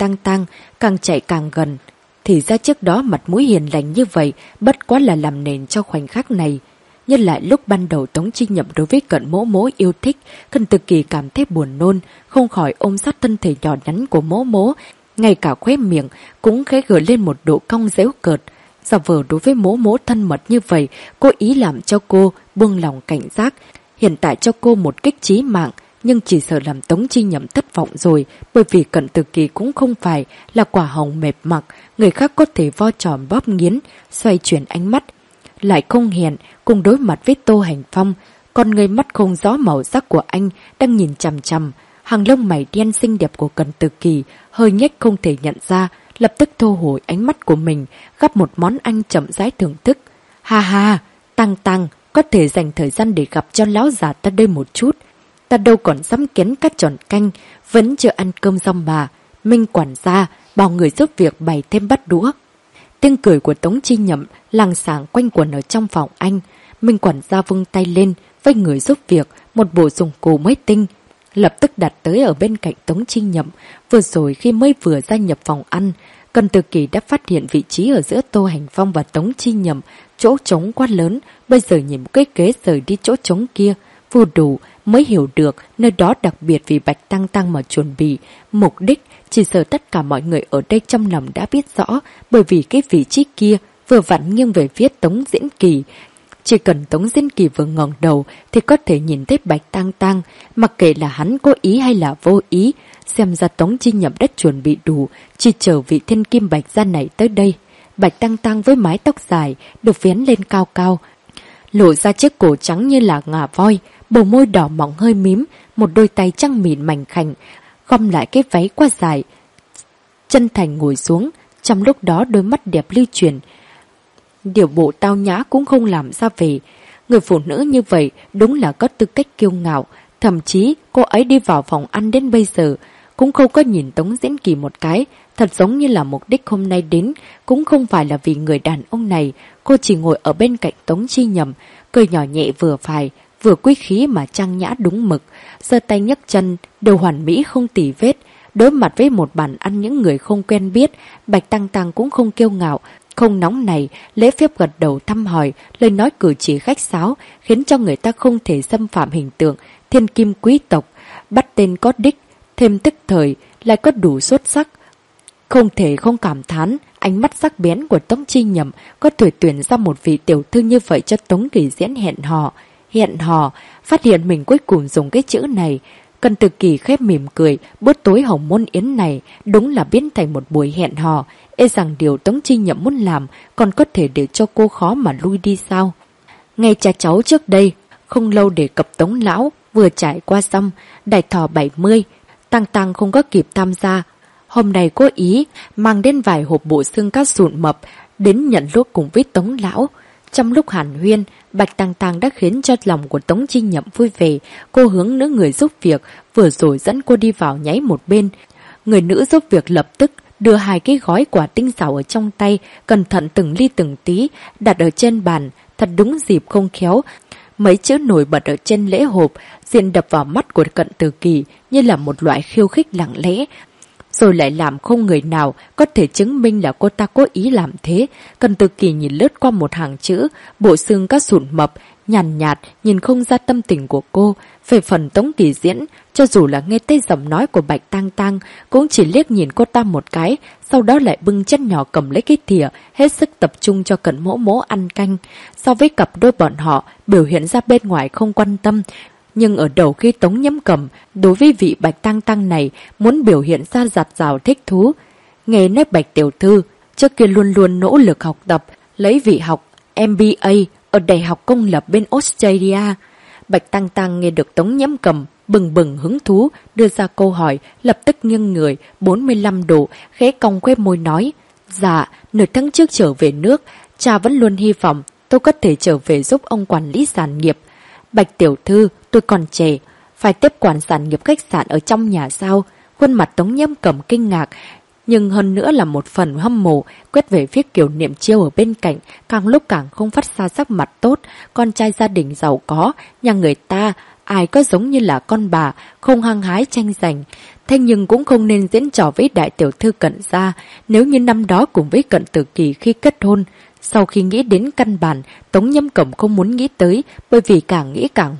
Tang Tang, càng chạy càng gần. Thì ra trước đó mặt mũi hiền lành như vậy, bất quá là làm nền cho khoảnh khắc này. Nhân lại lúc ban đầu Tống Chi Nhậm đối với Cận Mỗ Mỗ yêu thích, Cận Từ Kỳ cảm thấy buồn nôn, không khỏi ôm sát thân thể nhỏ nhắn của Mỗ Mỗ, ngay cả khóe miệng cũng khẽ gợi lên một độ cong giễu cợt. Giả vờ đối với Mỗ Mỗ thân mật như vậy, cố ý làm cho cô buông lòng cảnh giác, hiện tại cho cô một kích chí mạng. Nhưng chỉ sợ làm Tống Chi Nhậm thất vọng rồi, bởi vì Cận Từ Kỳ cũng không phải là quả hồng mềm mặc, người khác có thể vo tròn bóp nghiến, xoay chuyển ánh mắt. Lại không hẹn, cùng đối mặt với Tô Hành Phong, con người mắt không rõ màu sắc của anh đang nhìn chằm chằm. Hàng lông mày đen xinh đẹp của Cận Từ Kỳ hơi nhếch không thể nhận ra, lập tức thu hồi ánh mắt của mình, gắp một món ăn chậm rãi thưởng thức. Ha ha, Tăng Tăng, có thể dành thời gian để gặp cho lão già ta đây một chút. Ta đâu còn dám kiến cắt tròn canh, vẫn chưa ăn cơm xong bà. Minh quản gia, bảo người giúp việc bày thêm bát đũa. Tiếng cười của Tống Chi Nhậm làng xảng quanh quẩn ở trong phòng anh. Minh quản gia vung tay lên với người giúp việc, một bộ dụng cụ mới tinh, lập tức đặt tới ở bên cạnh Tống Chi Nhậm. Vừa rồi khi mới vừa gia nhập phòng ăn, Cận Từ Kỳ đã phát hiện vị trí ở giữa Tô Hành Phong và Tống Chi Nhậm, chỗ trống quá lớn, bây giờ nhìn một cái ghế rời đi chỗ trống kia. Vô đủ mới hiểu được nơi đó đặc biệt vì Bạch Tăng Tăng mà chuẩn bị. Mục đích chỉ sợ tất cả mọi người ở đây trong lòng đã biết rõ, bởi vì cái vị trí kia vừa vặn nghiêng về phía Tống Diễn Kỳ. Chỉ cần Tống Diễn Kỳ vừa ngẩng đầu thì có thể nhìn thấy Bạch Tăng Tăng, mặc kệ là hắn cố ý hay là vô ý. Xem ra Tống Chi Nhậm đã chuẩn bị đủ, chỉ chờ vị thiên kim Bạch gia này tới đây. Bạch Tăng Tăng với mái tóc dài được vén lên cao cao, lộ ra chiếc cổ trắng như là ngà voi, bờ môi đỏ mỏng hơi mím, một đôi tay trắng mịn mảnh khảnh, gom lại cái váy quá dài, chân thành ngồi xuống. Trong lúc đó đôi mắt đẹp lưu chuyển, điều bộ tao nhã cũng không làm ra về. Người phụ nữ như vậy đúng là có tư cách kiêu ngạo. Thậm chí cô ấy đi vào phòng ăn đến bây giờ cũng không có nhìn Tống Diễn Kỳ một cái, thật giống như là mục đích hôm nay đến cũng không phải là vì người đàn ông này. Cô chỉ ngồi ở bên cạnh Tống Chi Nhậm, cười nhỏ nhẹ vừa phải, vừa quý khí mà trang nhã đúng mực, giơ tay nhấc chân đều hoàn mỹ không tì vết. Đối mặt với một bàn ăn những người không quen biết, Bạch Tăng Tăng cũng không kiêu ngạo, không nóng này, lễ phép gật đầu thăm hỏi, lời nói cử chỉ khách sáo, khiến cho người ta không thể xâm phạm hình tượng thiên kim quý tộc, bắt tên có đích, thêm tức thời, lại có đủ xuất sắc. Không thể không cảm thán, ánh mắt sắc bén của Tống Chi Nhậm có thể tuyển ra một vị tiểu thư như vậy cho Tống Kỳ Diễn hẹn hò. Hẹn hò, phát hiện mình cuối cùng dùng cái chữ này. Cận Từ Kỳ khép mỉm cười, bữa tối hồng môn yến này đúng là biến thành một buổi hẹn hò. E rằng điều Tống Chi Nhậm muốn làm còn có thể để cho cô khó mà lui đi sao. Ngay cha cháu trước đây, không lâu đề cập Tống Lão, vừa trải qua xong, đại thọ 70, Tăng Tăng không có kịp tham gia. Hôm nay cố ý mang đến vài hộp bộ xương cá sụn mập đến nhận lúc cùng với Tống Lão. Trong lúc hàn huyên, Bạch Tăng Tăng đã khiến cho lòng của Tống Chi Nhậm vui vẻ. Cô hướng nữ người giúp việc vừa rồi dẫn cô đi vào nháy một bên. Người nữ giúp việc lập tức đưa hai cái gói quả tinh xảo ở trong tay, cẩn thận từng ly từng tí đặt ở trên bàn. Thật đúng dịp không khéo, mấy chữ nổi bật ở trên lễ hộp diện đập vào mắt của Cận Từ Kỳ như là một loại khiêu khích lặng lẽ, rồi lại làm không người nào có thể chứng minh là cô ta cố ý làm thế. Cận Từ Kỳ nhìn lướt qua một hàng chữ, bộ xương cá sụn mập, nhàn nhạt, nhìn không ra tâm tình của cô. Về phần Tống Kỳ Diễn, cho dù là nghe tới giọng nói của Bạch Tăng Tăng, cũng chỉ liếc nhìn cô ta một cái, sau đó lại bưng chén nhỏ cầm lấy cái thìa, hết sức tập trung cho Cận Mỗ Mỗ ăn canh. So với cặp đôi bọn họ, biểu hiện ra bên ngoài không quan tâm, nhưng ở đầu khi Tống Nhâm Cầm đối với vị Bạch Tăng Tăng này muốn biểu hiện ra giặt rào thích thú. Nghe nói Bạch tiểu thư trước kia luôn luôn nỗ lực học tập, lấy vị học MBA ở đại học công lập bên Australia. Bạch Tăng Tăng nghe được Tống Nhâm Cầm bừng bừng hứng thú đưa ra câu hỏi, lập tức nghiêng người 45 độ, khẽ cong khóe môi nói: "Dạ, nửa tháng trước trở về nước, cha vẫn luôn hy vọng tôi có thể trở về giúp ông quản lý sản nghiệp. Bạch tiểu thư, tôi còn trẻ, phải tiếp quản sản nghiệp khách sạn ở trong nhà sao?" Khuôn mặt Tống Nhâm Cầm kinh ngạc, nhưng hơn nữa là một phần hâm mộ, quét về phía Kiều Niệm Chiêu ở bên cạnh, càng lúc càng không phát ra sắc mặt tốt. Con trai gia đình giàu có, nhà người ta Ai có giống như là con bà, không hăng hái tranh giành. Thế nhưng cũng không nên diễn trò với đại tiểu thư Cận gia, nếu như năm đó cùng với Cận Tử Kỳ khi kết hôn. Sau khi nghĩ đến căn bản, Tống Nhâm Cẩm không muốn nghĩ tới, bởi vì càng nghĩ càng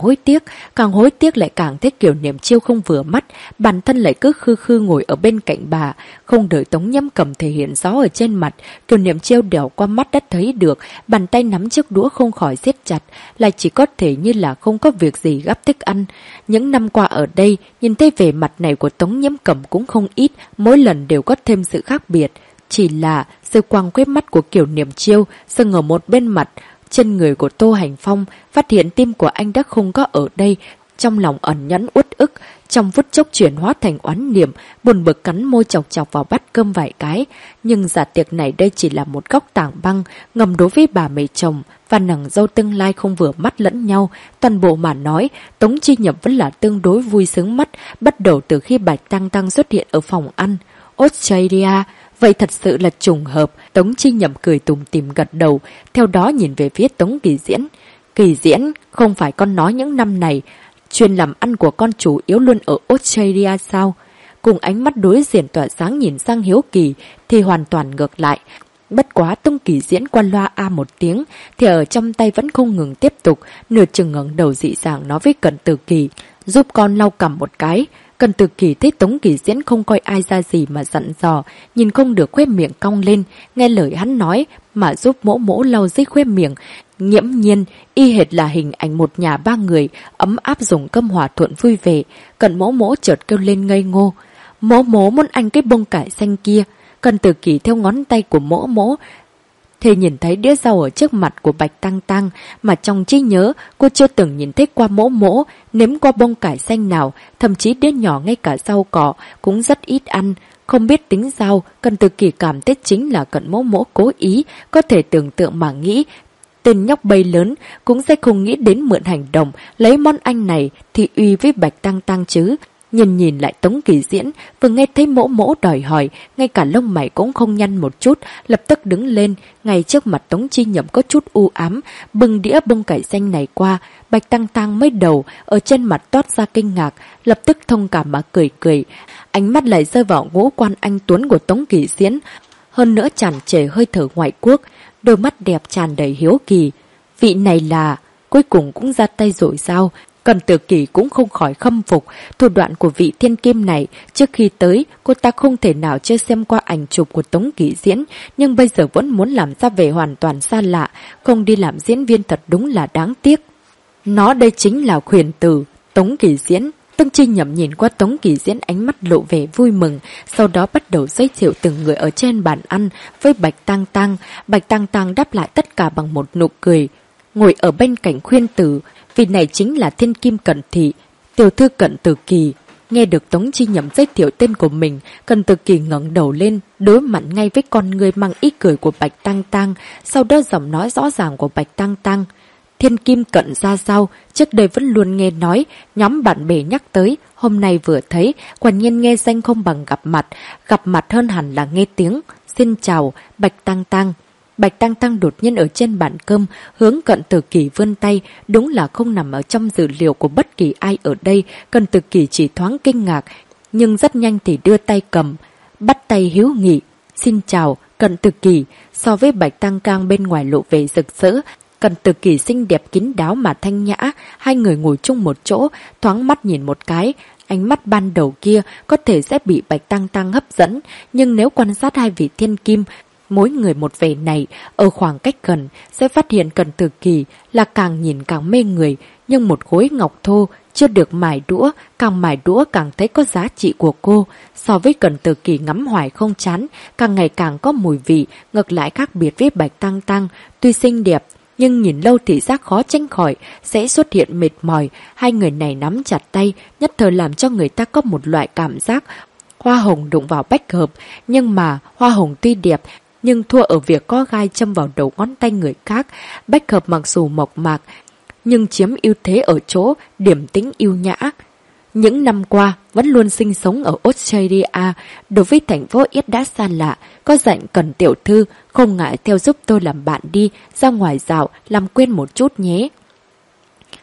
hối tiếc lại càng thấy Kiều Niệm Chiêu không vừa mắt, bản thân lại cứ khư khư ngồi ở bên cạnh bà, không đợi Tống Nhâm Cẩm thể hiện rõ ở trên mặt, Kiều Niệm Chiêu đảo qua mắt đã thấy được, bàn tay nắm chiếc đũa không khỏi siết chặt, lại chỉ có thể như là không có việc gì gắp thức ăn. Những năm qua ở đây, nhìn thấy vẻ mặt này của Tống Nhâm Cẩm cũng không ít, mỗi lần đều có thêm sự khác biệt. Chỉ là sự quang quét mắt của Kiều Niệm Chiêu dừng ở một bên mặt, trên người của Tô Hành Phong, phát hiện tim của anh đã không có ở đây, trong lòng ẩn nhẫn uất ức, trong phút chốc chuyển hóa thành oán niệm, buồn bực cắn môi chọc chọc vào bát cơm vài cái. Nhưng giả tiệc này đây chỉ là một góc tảng băng, ngầm đối với bà mẹ chồng và nàng dâu tương lai không vừa mắt lẫn nhau. Toàn bộ mà nói, Tống Chi Nhập vẫn là tương đối vui sướng mắt, bắt đầu từ khi Bạch Tăng Tăng xuất hiện ở phòng ăn. Australia, vậy thật sự là trùng hợp. Tống Chi Nhậm cười tủm tỉm gật đầu, theo đó nhìn về phía Tống Kỳ Diễn. Kỳ Diễn, không phải con nói những năm này chuyên làm ăn của con chủ yếu luôn ở Australia sao? Cùng ánh mắt đối diện tỏa sáng nhìn sang Hiếu Kỳ thì hoàn toàn ngược lại. Bất quá Tống Kỳ Diễn qua loa a một tiếng thì ở trong tay vẫn không ngừng tiếp tục, nửa chừng ngẩng đầu dị dạng nói với Cận Tử Kỳ, giúp con lau cằm một cái. Cận Tử Kỳ thấy Tống Kỳ Diễn không coi ai ra gì mà dặn dò, nhìn không được khóe miệng cong lên, nghe lời hắn nói mà giúp mỗ mỗ lau dích khóe miệng. Nghiễm nhiên, y hệt là hình ảnh một nhà ba người, ấm áp dùng cơm hòa thuận vui vẻ. Cận mỗ mỗ chợt kêu lên ngây ngô, mỗ mỗ muốn ăn cái bông cải xanh kia. Cận Tử Kỳ theo ngón tay của mỗ mỗ thì nhìn thấy đĩa rau ở trước mặt của Bạch Tăng Tăng, mà trong trí nhớ cô chưa từng nhìn thấy qua mỗ mỗ nếm qua bông cải xanh nào, thậm chí đứa nhỏ ngay cả rau cỏ cũng rất ít ăn. Không biết tính rau, Cận Tử Kỳ cảm thấy chính là Cận mỗ mỗ cố ý, có thể tưởng tượng mà nghĩ. Tên nhóc bay lớn cũng sẽ không nghĩ đến mượn hành động lấy món ăn này thì uy với Bạch Tăng Tăng chứ. Nhìn lại Tống Kỳ Diễn, vừa nghe thấy mỗ mỗ đòi hỏi, ngay cả lông mày cũng không nhăn một chút, lập tức đứng lên, ngay trước mặt Tống Chi Nhậm có chút u ám, bưng đĩa bông cải xanh này qua. Bạch Tăng Tăng mới đầu, ở trên mặt toát ra kinh ngạc, lập tức thông cảm mà cười, ánh mắt lại rơi vào ngũ quan anh tuấn của Tống Kỳ Diễn, hơn nữa tràn trề hơi thở ngoại quốc, đôi mắt đẹp tràn đầy hiếu kỳ. Vị này là, cuối cùng cũng ra tay rồi sao? Cận Tử Kỳ cũng không khỏi khâm phục thủ đoạn của vị thiên kim này. Trước khi tới, cô ta không thể nào chưa xem qua ảnh chụp của Tống Kỳ Diễn, nhưng bây giờ vẫn muốn làm ra vẻ hoàn toàn xa lạ, không đi làm diễn viên thật đúng là đáng tiếc. Nó đây chính là khuyển tử, Tống Kỳ Diễn. Tống Chi Nhậm nhìn qua Tống Kỳ Diễn, ánh mắt lộ vẻ vui mừng, sau đó bắt đầu giới thiệu từng người ở trên bàn ăn với Bạch Tăng Tăng. Bạch Tăng Tăng đáp lại tất cả bằng một nụ cười. Ngồi ở bên cạnh khuyên tử, vì này chính là thiên kim Cận thị, tiểu thư Cận Tử Kỳ. Nghe được Tống Chi Nhậm giới thiệu tên của mình, Cận Tử Kỳ ngẩng đầu lên, đối mặt ngay với con người mang ý cười của Bạch Tăng Tăng, sau đó giọng nói rõ ràng của Bạch Tăng Tăng. Thiên kim Cận ra sao, trước đây vẫn luôn nghe nói, nhóm bạn bè nhắc tới, hôm nay vừa thấy, quả nhiên nghe danh không bằng gặp mặt hơn hẳn là nghe tiếng. Xin chào, Bạch Tăng Tăng. Bạch Tăng Tăng đột nhiên ở trên bàn cơm, hướng Cận Tử Kỳ vươn tay, đúng là không nằm ở trong dữ liệu của bất kỳ ai ở đây. Cận Tử Kỳ chỉ thoáng kinh ngạc, nhưng rất nhanh thì đưa tay cầm, bắt tay hiếu nghị. Xin chào, Cận Tử Kỳ. So với Bạch Tăng Tăng bên ngoài lộ vẻ rực rỡ, Cận Tử Kỳ xinh đẹp kín đáo mà thanh nhã. Hai người ngồi chung một chỗ, thoáng mắt nhìn một cái, ánh mắt ban đầu kia có thể sẽ bị Bạch Tăng Tăng hấp dẫn, nhưng nếu quan sát hai vị thiên kim, mỗi người một vẻ này, ở khoảng cách gần sẽ phát hiện Cận Tử Kỳ là càng nhìn càng mê người, nhưng một khối ngọc thô chưa được mài đũa, càng mài đũa càng thấy có giá trị của cô. So với Cận Tử Kỳ ngắm hoài không chán, càng ngày càng có mùi vị, ngược lại khác biệt với Bạch Tăng Tăng, tuy xinh đẹp nhưng nhìn lâu thì giác khó tránh khỏi, sẽ xuất hiện mệt mỏi. Hai người này nắm chặt tay, nhất thời làm cho người ta có một loại cảm giác hoa hồng đụng vào bách hợp, nhưng mà hoa hồng tuy đẹp nhưng thua ở việc có gai châm vào đầu ngón tay người khác. Bách hợp mặc dù mộc mạc nhưng chiếm ưu thế ở chỗ điểm tính yêu nhã. Những năm qua vẫn luôn sinh sống ở Australia, đối với thành phố Yết đã xa lạ, có dặn Cận tiểu thư không ngại theo giúp tôi làm bạn đi, ra ngoài dạo làm quên một chút nhé.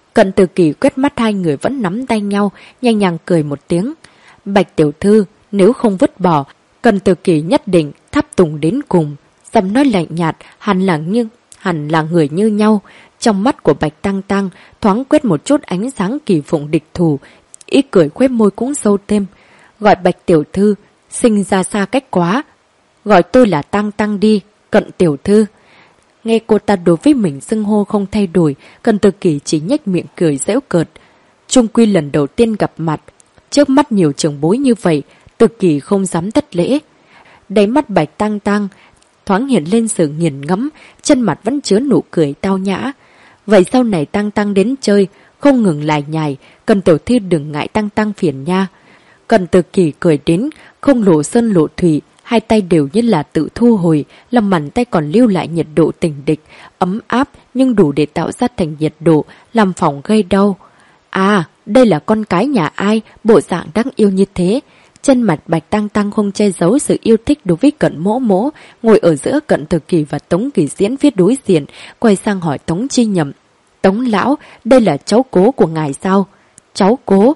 Cận Từ Kỳ quét mắt hai người vẫn nắm tay nhau, nhanh nhàng cười một tiếng. Bạch tiểu thư, nếu không vứt bỏ, Cận Từ Kỳ nhất định tháp tùng đến cùng. Giọng nói lạnh nhạt, hẳn là người như nhau. Trong mắt của Bạch Tăng Tăng thoáng quét một chút ánh sáng kỳ phụng địch thủ, ý cười khóe môi cũng sâu thêm. Gọi Bạch tiểu thư, sinh ra xa cách quá. Gọi tôi là Tăng Tăng đi, Cận tiểu thư. Nghe cô ta đối với mình xưng hô không thay đổi, Cận Từ Kỳ chỉ nhếch miệng cười giễu cợt. Chung quy lần đầu tiên gặp mặt, trước mắt nhiều trưởng bối như vậy, Từ Kỳ không dám thất lễ. Đáy mắt Bạch Tăng Tăng thoáng hiện lên sự nghiền ngẫm, chân mặt vẫn chứa nụ cười tao nhã. Vậy sau này Tăng Tăng đến chơi, không ngừng lải nhải, Cận tiểu thư đừng ngại Tăng Tăng phiền nha. Cận Từ Kỳ cười đến, không lộ sơn lộ thủy, hai tay đều như là tự thu hồi, lòng bàn tay còn lưu lại nhiệt độ tình địch, ấm áp nhưng đủ để tạo ra thành nhiệt độ, làm phòng gây đau. À, đây là con cái nhà ai, bộ dạng đáng yêu như thế. Chân mặt Bạch Tăng Tăng không che giấu sự yêu thích đối với Cận Mỗ Mỗ, ngồi ở giữa Cận Từ Kỳ và Tống Kỳ Diễn viết đối diện, quay sang hỏi Tống Chi Nhậm. Tống lão, đây là cháu cố của ngài sao? Cháu cố?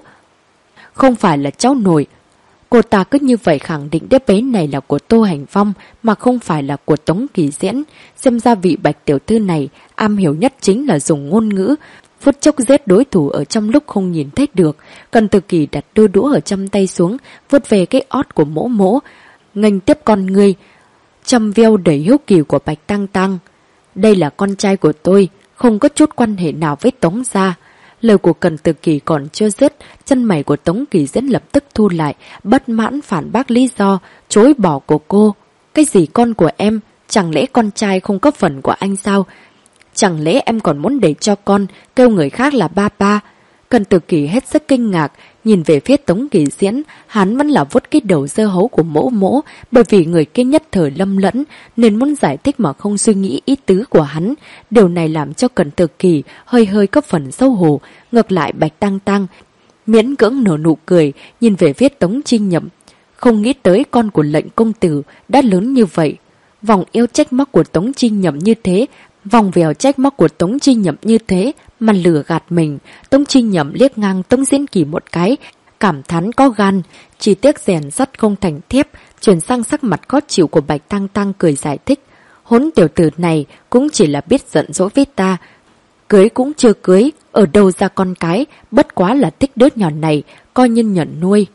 Không phải là cháu nội. Cô ta cứ như vậy khẳng định đứa bé này là của Tô Hành Phong mà không phải là của Tống Kỳ Diễn. Xem ra vị Bạch tiểu thư này am hiểu nhất chính là dùng ngôn ngữ, phút chốc giết đối thủ ở trong lúc không nhìn thấy được. Cận Từ Kỳ đặt đôi đũa ở trong tay xuống, vuốt về cái ót của Mỗ Mỗ, nghênh tiếp con ngươi, chăm veo đầy hiếu kỳ của Bạch Tăng Tăng. Đây là con trai của tôi, không có chút quan hệ nào với Tống gia. Lời của Cận Từ Kỳ còn chưa dứt, chân mày của Tống Kỳ Diễn lập tức thu lại, bất mãn phản bác lý do, chối bỏ của cô. Cái gì con của em? Chẳng lẽ con trai không có phần của anh sao? Chẳng lẽ em còn muốn để cho con kêu người khác là ba ba? Cận Từ Kỳ hết sức kinh ngạc, nhìn về phía Tống Kỳ Diễn, hắn vẫn là vuốt cái đầu dơ hấu của Mỗ Mỗ, bởi vì người kia nhất thời lâm lẫn nên muốn giải thích mà không suy nghĩ ý tứ của hắn. Điều này làm cho Cận Từ Kỳ hơi có phần xấu hổ. Ngược lại Bạch Tăng Tăng miễn cưỡng nở nụ cười, nhìn về phía Tống Chi Nhậm. Không nghĩ tới con của lệnh công tử đã lớn như vậy. Vòng eo trách móc của Tống Chi Nhậm như thế, vòng vèo trách móc của Tống Chi Nhậm như thế mà lừa gạt mình. Tống Chi Nhậm liếc ngang Tống Diễn Kỳ một cái, cảm thán có gan, chỉ tiếc rèn sắt không thành thép. Chuyển sang sắc mặt khó chịu của Bạch Tăng Tăng cười giải thích. Hỗn tiểu tử này cũng chỉ là biết giận dỗi với ta, cưới cũng chưa cưới, ở đâu ra con cái, bất quá là thích đứa nhỏ này, coi như nhận nuôi.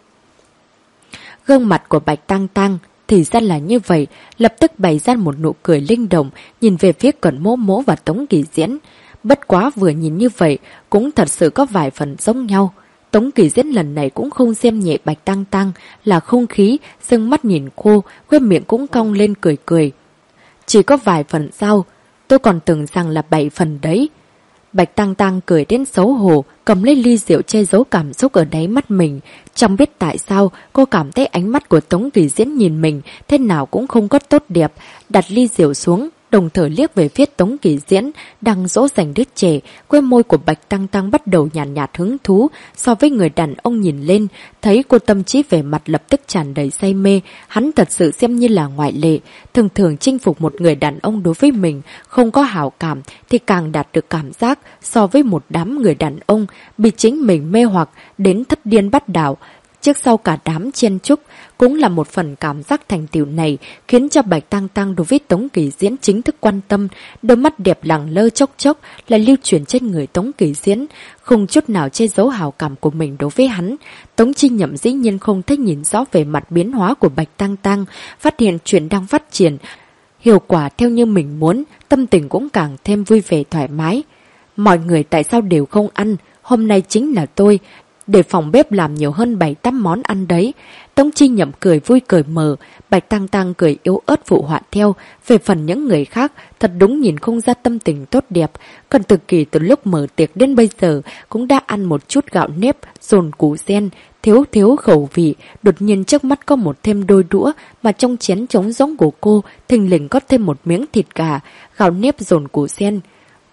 Gương mặt của Bạch Tăng Tăng thì ra là như vậy, lập tức bày ra một nụ cười linh động, nhìn về phía Cận Mỗ Mỗ và Tống Kỳ Diễn. Bất quá vừa nhìn như vậy, cũng thật sự có vài phần giống nhau. Tống Kỳ Diễn lần này cũng không xem nhẹ Bạch Tăng Tăng, là không khí, sưng mắt nhìn cô, khóe miệng cũng cong lên cười cười. Chỉ có vài phần sao? Tôi còn tưởng rằng là 7 phần đấy. Bạch Tăng Tăng cười đến xấu hổ, cầm lấy ly rượu che giấu cảm xúc ở đáy mắt mình. Chẳng biết tại sao, cô cảm thấy ánh mắt của Tống Kỳ Diễn nhìn mình thế nào cũng không có tốt đẹp. Đặt ly rượu xuống, đồng thời liếc về phía Tống Kỳ Diễn đang dỗ dành đứa trẻ. Quê môi của Bạch Tăng Tăng bắt đầu nhàn nhạt hứng thú. So với người đàn ông nhìn lên, thấy cô tâm trí vẻ mặt lập tức tràn đầy say mê. Hắn thật sự xem như là ngoại lệ. Thường thường chinh phục một người đàn ông đối với mình không có hảo cảm thì càng đạt được cảm giác so với một đám người đàn ông bị chính mình mê hoặc đến thất điên bắt đảo. Trước sau cả đám chen chúc, cũng là một phần cảm giác thành tựu này khiến cho Bạch Tăng Tăng đối với Tống Kỳ Diễn chính thức quan tâm. Đôi mắt đẹp lẳng lơ chốc chốc lại lưu chuyển trên người Tống Kỳ Diễn, không chút nào che giấu hảo cảm của mình đối với hắn. Tống Chi Nhậm dĩ nhiên không thích nhìn rõ về mặt biến hóa của Bạch Tăng Tăng, phát hiện chuyện đang phát triển hiệu quả theo như mình muốn, tâm tình cũng càng thêm vui vẻ thoải mái. Mọi người tại sao đều không ăn? Hôm nay chính là tôi để phòng bếp làm nhiều hơn 7-8 món ăn đấy. Tống Chi Nhậm cười vui cười mờ, Bạch Tăng Tăng cười yếu ớt phụ họa theo. Về phần những người khác, thật đúng nhìn không ra tâm tình tốt đẹp. Cận Từ Kỳ từ lúc mở tiệc đến bây giờ cũng đã ăn một chút gạo nếp, dồn củ sen, thiếu khẩu vị. Đột nhiên trước mắt có một thêm đôi đũa, mà trong chén trống rỗng của cô thình lình có thêm một miếng thịt gà, gạo nếp dồn củ sen.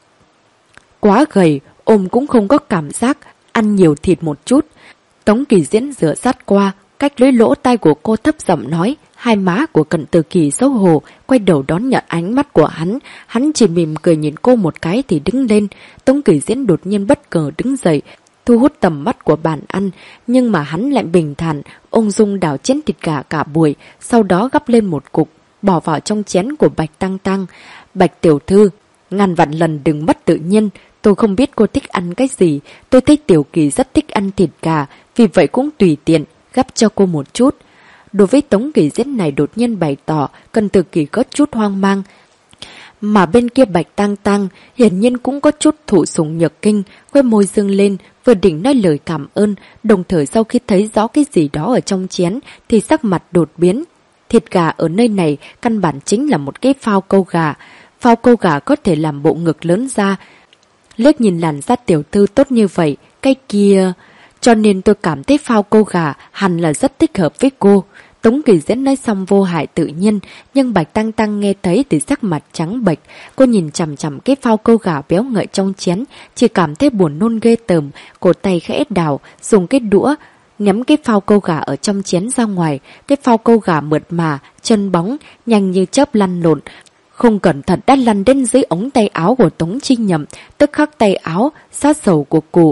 Quá gầy, ôm cũng không có cảm giác, ăn nhiều thịt một chút. Tống Kỳ Diễn rửa sát qua, cách lưỡi lỗ tai của cô thấp giọng nói, Hai má của Cận Tử Kỳ xấu hổ, quay đầu đón nhận ánh mắt của hắn chỉ mỉm cười nhìn cô một cái thì đứng lên. Tống Kỳ Diễn đột nhiên bất ngờ đứng dậy, thu hút tầm mắt của bàn ăn, nhưng mà hắn lại bình thản, ung dung đảo chén thịt gà cả buổi, sau đó gắp lên một cục, bỏ vào trong chén của Bạch Tăng Tăng. Bạch tiểu thư, ngàn vạn lần đừng mất tự nhiên, tôi không biết cô thích ăn cái gì, tôi thấy Tiểu Kỳ rất thích ăn thịt gà, vì vậy cũng tùy tiện, gắp cho cô một chút. Đối với Tống Kỳ Diễn này đột nhiên bày tỏ, Cận Tử Kỳ có chút hoang mang. Mà bên kia Bạch Tăng Tăng hiển nhiên cũng có chút thụ sủng nhược kinh, quay môi dương lên, vừa định nói lời cảm ơn, đồng thời sau khi thấy rõ cái gì đó ở trong chén thì sắc mặt đột biến. Thịt gà ở nơi này căn bản chính là một cái phao câu gà. Phao câu gà có thể làm bộ ngực lớn ra. Liếc nhìn làn da tiểu thư tốt như vậy, cái kia... Cho nên tôi cảm thấy phao câu gà hẳn là rất thích hợp với cô. Tống Kỳ Diễn nói xong vô hại tự nhiên, nhưng Bạch Tăng Tăng nghe thấy thì sắc mặt trắng bệch. Cô nhìn chằm chằm cái phao câu gà béo ngậy trong chén, chỉ cảm thấy buồn nôn ghê tởm, cổ tay khẽ đảo, dùng cái đũa ném cái phao câu gà ở trong chén ra ngoài. Cái phao câu gà mượt mà, chân bóng, nhanh như chớp lăn lộn. Không cẩn thận đã lăn đến dưới ống tay áo của Tống Chi Nhậm, tức khắc tay áo, sát sầu của cụ.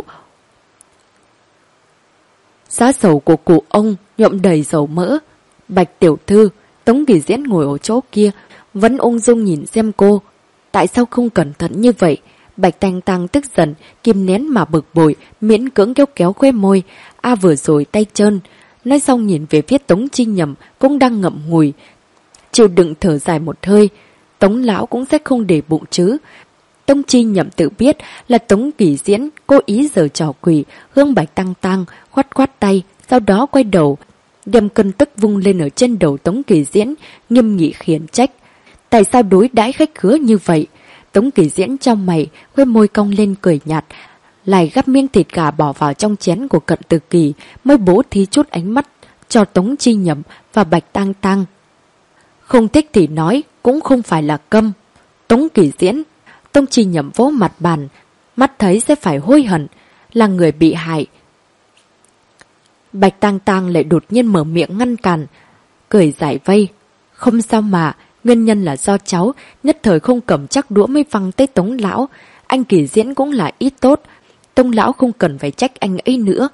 Giá sầu của cụ ông nhuộm đầy dầu mỡ. Bạch tiểu thư, Tống Kỳ Diễn ngồi ở chỗ kia, vẫn ung dung nhìn xem cô. Tại sao không cẩn thận như vậy? Bạch Tăng Tăng tức giận, kìm nén mà bực bội, miễn cưỡng kéo khóe môi. Vừa rồi tay trơn. Nói xong nhìn về phía Tống Chi Nhậm cũng đang ngậm ngùi, chịu đựng thở dài một hơi. Tống lão cũng sẽ không để bụng chứ. Tống Chi Nhậm tự biết là Tống Kỳ Diễn cố ý giở trò quỷ, hướng Bạch Tăng Tăng khoát tay, sau đó quay đầu, đem cân tức vung lên ở trên đầu Tống Kỳ Diễn, nghiêm nghị khiển trách. Tại sao đối đãi khách khứa như vậy? Tống Kỳ Diễn trong mày, khóe môi cong lên cười nhạt, lại gắp miếng thịt gà bỏ vào trong chén của Cận Tử Kỳ, mới bố thí chút ánh mắt cho Tống Chi Nhậm và Bạch Tăng Tăng. Không thích thì nói, cũng không phải là câm. Tống Kỳ Diễn, Tống Chi Nhậm vỗ mặt bàn, mắt thấy sẽ phải hối hận, là người bị hại. Bạch Tăng Tăng lại đột nhiên mở miệng ngăn cản, cười giải vây. Không sao mà, nguyên nhân là do cháu nhất thời không cầm chắc đũa mới văng tới Tống lão. Anh Kỳ Diễn cũng là ít tốt, Tống lão không cần phải trách anh ấy nữa.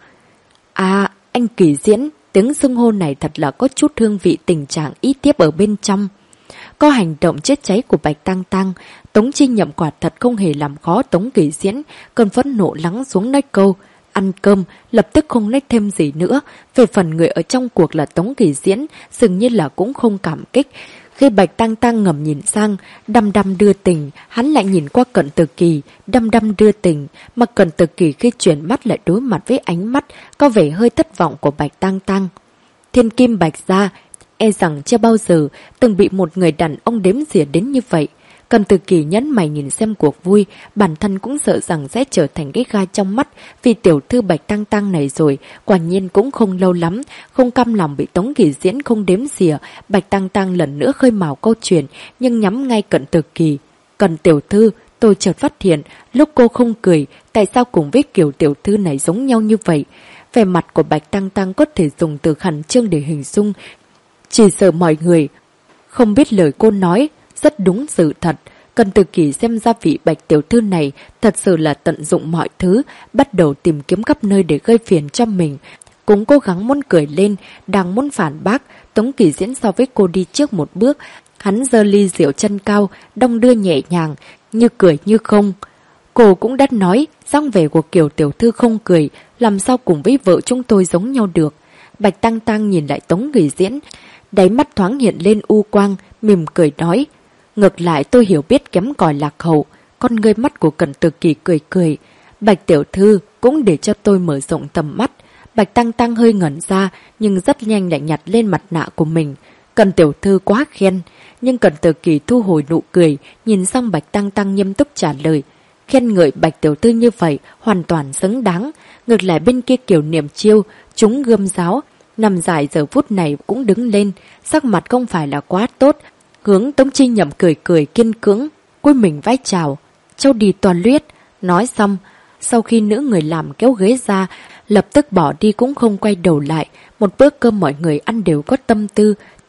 Anh Kỳ Diễn, tiếng xưng hô này thật là có chút hương vị tình trạng ý tiếp ở bên trong. Có hành động chết cháy của Bạch Tăng Tăng, Tống Chi Nhậm quả thật không hề làm khó Tống Kỳ Diễn, cơn phẫn nộ lắng xuống nói câu ăn cơm, lập tức không nói thêm gì nữa. Về phần người ở trong cuộc là Tống Kỳ Diễn, dường như là cũng không cảm kích. Khi Bạch Tăng Tăng ngầm nhìn sang, đăm đăm đưa tình, hắn lại nhìn qua Cận Tử Kỳ, đăm đăm đưa tình, mà Cận Tử Kỳ khi chuyển mắt lại đối mặt với ánh mắt có vẻ hơi thất vọng của Bạch Tăng Tăng. Thiên kim Bạch gia, e rằng chưa bao giờ từng bị một người đàn ông đếm xỉa đến như vậy. Cận Tử Kỳ nhấn mày nhìn xem cuộc vui, bản thân cũng sợ rằng sẽ trở thành cái gai trong mắt vì tiểu thư Bạch Tăng Tăng này rồi. Quả nhiên cũng không lâu lắm, không cam lòng bị Tống Kỳ Diễn không đếm xỉa, Bạch Tăng Tăng lần nữa khơi mào câu chuyện, nhưng nhắm ngay Cận Tử Kỳ. Cận tiểu thư, tôi chợt phát hiện, lúc cô không cười, tại sao cùng với kiểu tiểu thư này giống nhau như vậy? Vẻ mặt của Bạch Tăng Tăng có thể dùng từ khẩn trương để hình dung, chỉ sợ mọi người không biết lời cô nói. Rất đúng sự thật, Cận Tử Kỳ xem ra vị Bạch tiểu thư này thật sự là tận dụng mọi thứ, bắt đầu tìm kiếm khắp nơi để gây phiền cho mình. Cũng cố gắng muốn cười lên, đang muốn phản bác, Tống Kỳ Diễn so với cô đi trước một bước, hắn giơ ly rượu chân cao, đong đưa nhẹ nhàng, như cười như không. Cô cũng đã nói, dáng vẻ của kiểu tiểu thư không cười, làm sao cùng với vợ chúng tôi giống nhau được. Bạch Tăng Tăng nhìn lại Tống Kỳ Diễn, đáy mắt thoáng hiện lên u quang, mỉm cười nói. Ngược lại tôi hiểu biết kém cỏi lạc hậu. Con ngươi mắt của Cận Tử Kỳ cười cười. Bạch tiểu thư cũng để cho tôi mở rộng tầm mắt. Bạch Tăng Tăng hơi ngẩn ra, nhưng rất nhanh lại nhặt lên mặt nạ của mình. Cận tiểu thư quá khen. Nhưng Cận Tử Kỳ thu hồi nụ cười, nhìn sang Bạch Tăng Tăng nghiêm túc trả lời. Khen ngợi Bạch tiểu thư như vậy hoàn toàn xứng đáng. Ngược lại bên kia Kiều Niệm Chiêu, chúng gươm giáo, nằm dài giờ phút này cũng đứng lên, sắc mặt không phải là quá tốt. Hướng Tống Chi Nhậm cười cười kiên cưỡng, cúi mình vái chào. Châu đi toàn luyết. Nói xong, sau khi nữ người làm kéo ghế ra, lập tức bỏ đi cũng không quay đầu lại. Một bữa cơm mọi người ăn đều có tâm tư,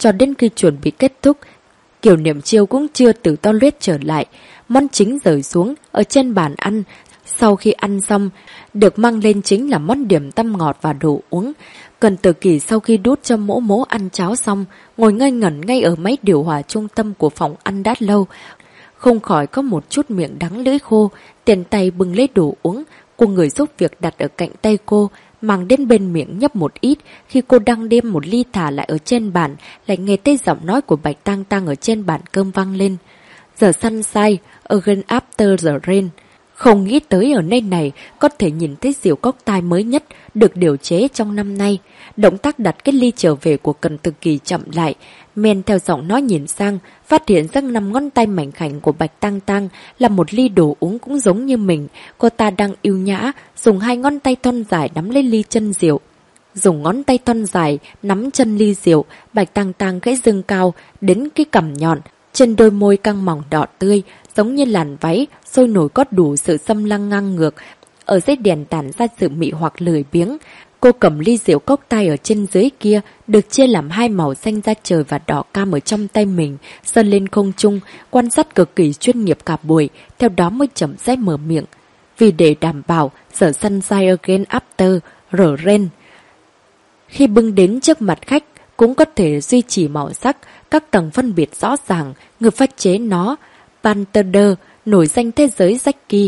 cho đến khi chuẩn bị kết thúc. Kiều Niệm Chiêu cũng chưa từ toilet trở lại. Món chính rời xuống ở trên bàn ăn. Sau khi ăn xong, được mang lên chính là món điểm tâm ngọt và đồ uống. Cần Tử Kỳ sau khi đút cho Mỗ Mỗ ăn cháo xong, ngồi ngây ngẩn ngay ở máy điều hòa trung tâm của phòng ăn đã lâu. Không khỏi có một chút miệng đắng lưỡi khô, tiền tay bưng lấy đồ uống. Cô người giúp việc đặt ở cạnh tay cô, mang đến bên miệng nhấp một ít. Khi cô đang đem một ly thả lại ở trên bàn, lại nghe thấy giọng nói của Bạch Tang Tang ở trên bàn cơm vang lên. The sunshine, again after the rain. Không nghĩ tới ở nơi này có thể nhìn thấy rượu cốc tai mới nhất được điều chế trong năm nay. Động tác đặt cái ly trở về của Cần Tử Kỳ chậm lại, men theo giọng nói nhìn sang, phát hiện ra 5 ngón tay mảnh khảnh của Bạch Tang Tang là một ly đồ uống cũng giống như mình. Cô ta đang yêu nhã, dùng 2 ngón tay thon dài nắm lấy ly chân rượu. Dùng ngón tay thon dài nắm chân ly rượu, Bạch Tang Tang gãy dâng cao đến cái cằm nhọn, trên đôi môi căng mỏng đỏ tươi, giống như làn váy, sôi nổi có đủ sự xâm lăng ngang ngược. Ở dưới đèn tản ra sự mị hoặc lười biếng. Cô cầm ly rượu cốc tai ở trên dưới kia, được chia làm 2 màu xanh da trời và đỏ cam ở trong tay mình, sơn lên không trung, quan sát cực kỳ chuyên nghiệp cả buổi, theo đó mới chậm rãi mở miệng. Vì để đảm bảo, The sunshine again after the rain. Khi bưng đến trước mặt khách, cũng có thể duy trì màu sắc, các tầng phân biệt rõ ràng. Người phát chế nó, Panther, nổi danh thế giới Jackie.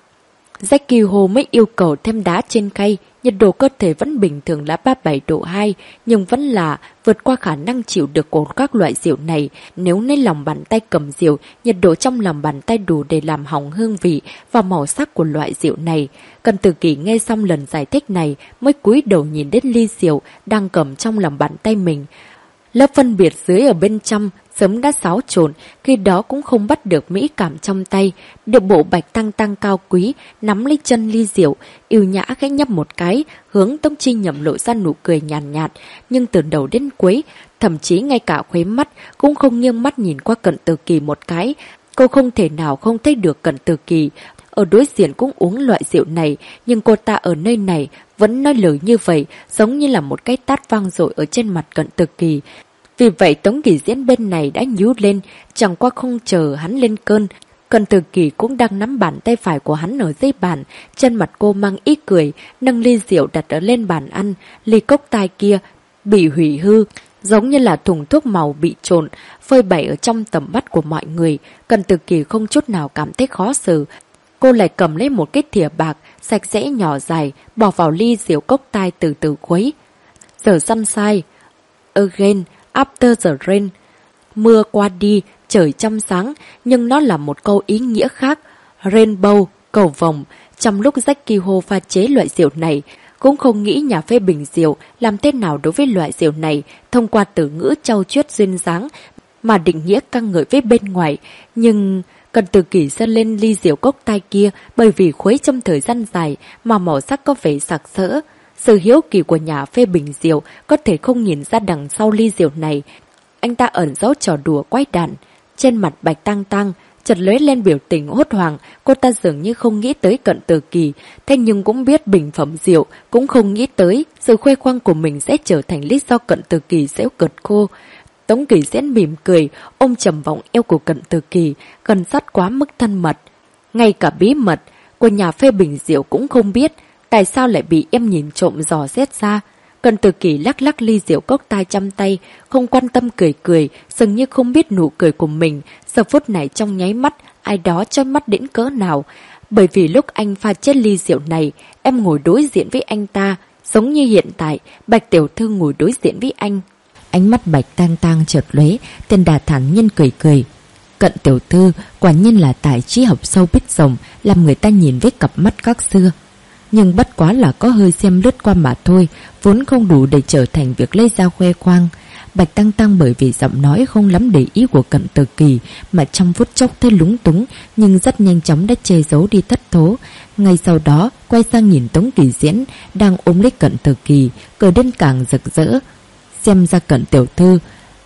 Jackie Ho mới yêu cầu thêm đá trên khay, nhiệt độ cơ thể vẫn bình thường là 37 độ 2, nhưng vẫn là vượt qua khả năng chịu được của các loại rượu này. Nếu lấy lòng bàn tay cầm rượu, nhiệt độ trong lòng bàn tay đủ để làm hỏng hương vị và màu sắc của loại rượu này. Cần Tử Kỳ nghe xong lần giải thích này mới cúi đầu nhìn đến ly rượu đang cầm trong lòng bàn tay mình. Lớp phân biệt dưới ở bên trong sớm đã xáo trộn, khi đó cũng không bắt được mỹ cảm trong tay. Điệu bộ Bạch Tang Tang cao quý, nắm lấy chân ly rượu, yêu nhã khẽ nhấp một cái, hướng Tống Chi Nhậm lộ ra nụ cười nhàn nhạt, nhưng từ đầu đến cuối, thậm chí ngay cả khóe mắt cũng không nghiêng mắt nhìn qua Cận Tử Kỳ một cái. Cô không thể nào không thấy được Cận Tử Kỳ ở đối diện cũng uống loại rượu này, nhưng cô ta ở nơi này vẫn nói lời như vậy, giống như là một cái tát vang dội ở trên mặt Cận Tử Kỳ. Vì vậy Tống Kỳ Diễn bên này đã nhíu lên, chẳng qua không chờ hắn lên cơn. Cận Tử Kỳ cũng đang nắm bàn tay phải của hắn ở dưới bàn, trên mặt cô mang ý cười, nâng ly rượu đặt ở lên bàn ăn. Ly cốc tai kia bị hủy hư, giống như là thùng thuốc màu bị trộn, phơi bày ở trong tầm mắt của mọi người. Cận Tử Kỳ không chút nào cảm thấy khó xử. Cô lại cầm lấy một cái thìa bạc, sạch sẽ nhỏ dài, bỏ vào ly rượu cốc tai từ từ khuấy. The sunshine, again, after the rain. Mưa qua đi, trời trong sáng, nhưng nó là một câu ý nghĩa khác. Rainbow, cầu vồng. Trong lúc Jackie Ho pha chế loại rượu này, cũng không nghĩ nhà phê bình rượu làm thế nào đối với loại rượu này, thông qua từ ngữ trau chuốt duyên dáng, mà định nghĩa căng ngợi với bên ngoài. Nhưng Cần Tử Kỳ dâng lên ly rượu cốc tai kia, bởi vì khuấy trong thời gian dài mà màu sắc có vẻ sặc sỡ. Sự hiếu kỳ của nhà phê bình rượu có thể không nhìn ra đằng sau ly rượu này. Anh ta ẩn giấu trò đùa quái đản. Trên mặt Bạch Tang Tang chợt lóe lên biểu tình hốt hoảng. Cô ta dường như không nghĩ tới Cận Tử Kỳ, thế nhưng cũng biết bình phẩm rượu, cũng không nghĩ tới sự khoe khoang của mình sẽ trở thành lý do Cận Tử Kỳ giễu cợt cô. Tống Kỳ Diễn mỉm cười, ôm chầm vòng eo của Cận Tử Kỳ, gần sát quá mức thân mật. Ngay cả bí mật của nhà phê bình rượu cũng không biết, tại sao lại bị em nhìn trộm dò xét ra. Cận Tử Kỳ lắc lắc ly rượu cốc tai trong tay, không quan tâm cười cười, dường như không biết nụ cười của mình giờ phút này trong nháy mắt ai đó chói mắt đến cỡ nào. Bởi vì lúc anh pha chết ly rượu này, em ngồi đối diện với anh ta, giống như hiện tại Bạch tiểu thư ngồi đối diện với anh. Ánh mắt Bạch Tang Tang chợt lóe, Tên Đà thản nhiên cười cười. Cận tiểu thư quả nhiên là tài trí học sâu biết rộng, làm người ta nhìn với cặp mắt các xưa. Nhưng bất quá là có hơi xem lướt qua mà thôi, vốn không đủ để trở thành việc lấy ra khoe khoang. Bạch Tang Tang bởi vì giọng nói không lắm để ý của Cận Tử Kỳ mà trong phút chốc thấy lúng túng, nhưng rất nhanh chóng đã che giấu đi thất thố. Ngay sau đó quay sang nhìn Tống Kỳ Diễn đang ôm lấy Cận Tử Kỳ, cười đến càng rực rỡ. Xem ra Cận tiểu thư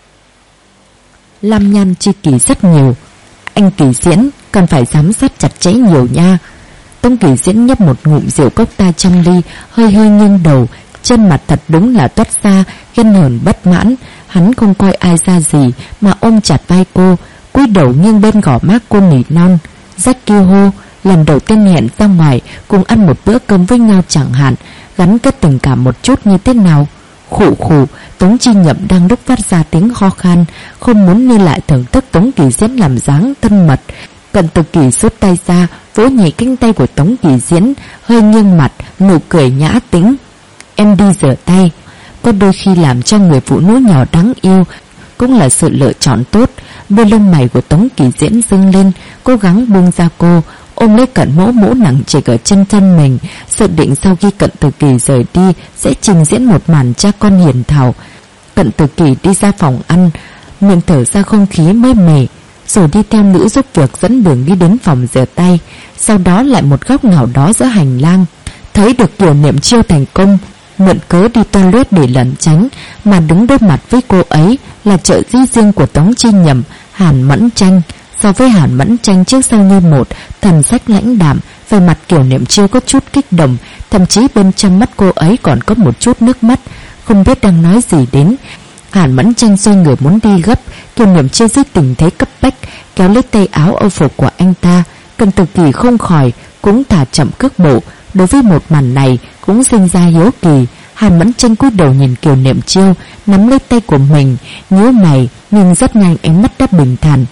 lam nhan chi kỷ rất nhiều, anh Kỳ Diễn cần phải giám sát chặt chẽ nhiều nha. Tống Kỳ Diễn nhấp một ngụm rượu cốc tai trong ly, hơi hơi nghiêng đầu, trên mặt thật đúng là toát ra Ghen hờn bất mãn, hắn không coi ai ra gì mà ôm chặt vai cô, cúi đầu nghiêng bên gò má cô nỉ non. Jackie hô, lần đầu tiên hẹn ra ngoài cùng ăn một bữa cơm với nhau chẳng hạn, gắn kết tình cảm một chút như thế nào. Khụ khụ, Tống Chi Nhậm đang lúc phát ra tiếng ho khan, không muốn nghe lại thưởng thức Tống Kỳ Diễn làm dáng thân mật. Cận Từ Kỳ rút tay ra, vỗ nhẹ cánh tay của Tống Kỳ Diễn, hơi nghiêng mặt, nụ cười nhã tĩnh. Em đi rửa tay. Có đôi khi làm cho người phụ nữ nhỏ đáng yêu cũng là sự lựa chọn tốt. Đôi lông mày của Tống Kỳ Diễn dâng lên, cố gắng buông ra cô, ôm lấy Cận Mỗ Mỗ nặng trịch ở chân thân mình, dự định sau khi Cận Từ Kỳ rời đi sẽ trình diễn một màn cha con hiền thảo. Cận Từ Kỳ đi ra phòng ăn, miệng thở ra không khí mới mẻ, rồi đi theo nữ giúp việc dẫn đường đi đến phòng rửa tay. Sau đó lại một góc nào đó giữa hành lang, thấy được Kiều Niệm Chiêu thành công mượn cớ đi toilet để lẩn tránh, mà đứng đối mặt với cô ấy là trợ lý riêng của Tống Chi Nhậm, Hàn Mẫn Tranh. So với Hàn Mẫn Tranh trước sau như một, thần sắc lãnh đạm, về mặt Kiều Niệm Chiêu có chút kích động, thậm chí bên trong mắt cô ấy còn có một chút nước mắt, không biết đang nói gì đến. Hàn Mẫn Tranh xoay người muốn đi gấp, Kiều Niệm Chiêu dưới tình thế cấp bách kéo lấy tay áo âu phục của anh ta. Cận Từ Kỳ không khỏi cũng thả chậm cước bộ, đối với một màn này cũng sinh ra hiếu kỳ. Hàn Mẫn Tranh cúi đầu nhìn Kiều Niệm Chiêu, nắm lấy tay của mình, nhíu mày, nhưng rất nhanh ánh mắt đã bình thản.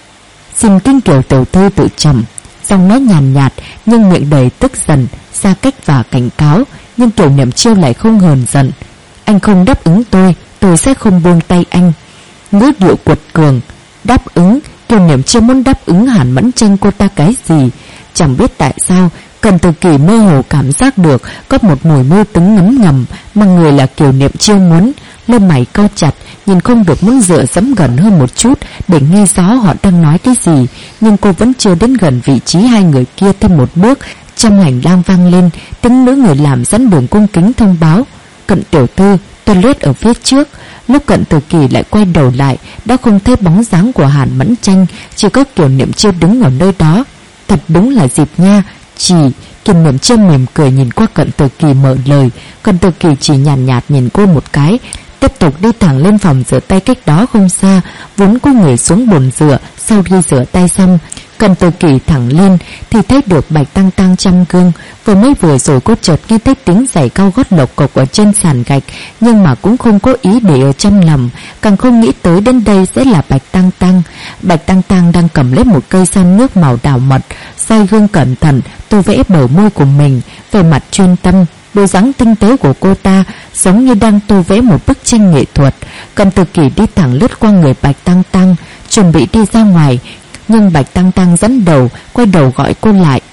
Xin kính Kiều tiểu thư tự trầm. Giọng nói nhàn nhạt nhưng miệng đầy tức giận, xa cách và cảnh cáo. Nhưng Kiều Niệm Chiêu lại không hờn giận. Anh không đáp ứng tôi sẽ không buông tay anh. Ngữ điệu cuột cường. Đáp ứng? Kiều Niệm Chiêu muốn đáp ứng Hàn Mẫn Tranh cô ta cái gì? Chẳng biết tại sao Cận Từ Kỳ mơ hồ cảm giác được có một mùi mưu tính ngấm ngầm mà người là Kiều Niệm Chiêu muốn. Lông mày cau chặt, nhìn không được muốn dựa dẫm gần hơn một chút để nghe rõ họ đang nói cái gì, nhưng cô vẫn chưa đến gần vị trí hai người kia thêm một bước. Trong hành lang vang lên tiếng nữ người làm dẫn đường cung kính thông báo: Cận tiểu thư, toilet ở phía trước. Lúc Cận Từ Kỳ lại quay đầu lại, đã không thấy bóng dáng của Hàn Mẫn Tranh, chỉ có Kiều Niệm Chiêu đứng ở nơi đó. Thật đúng là dịp nha. Kiều Niệm Chiêu mỉm cười nhìn qua Cận Từ Kỳ mở lời. Cận Từ Kỳ chỉ nhàn nhạt nhìn cô một cái, tiếp tục đi thẳng lên phòng rửa tay cách đó không xa. Vốn cô người xuống bồn rửa, sau khi rửa tay xong, Cận Từ Kỳ thẳng lên thì thấy được Bạch Tăng Tăng trong gương. Vừa rồi cô chợt nghe thấy tiếng giày cao gót lộc cộc ở trên sàn gạch, nhưng mà cũng không có ý để ở trong lòng, càng không nghĩ tới đến đây sẽ là Bạch Tăng Tăng. Bạch Tăng Tăng đang cầm lấy một cây son nước màu đào mật, soi gương cẩn thận tô vẽ bờ môi của mình, về mặt chuyên tâm. Bộ dáng tinh tế của cô ta giống như đang tô vẽ một bức tranh nghệ thuật. Cận Từ Kỳ đi thẳng lướt qua người Bạch Tăng Tăng, chuẩn bị đi ra ngoài, nhưng Bạch Tăng Tăng dẫn đầu, quay đầu gọi cô lại.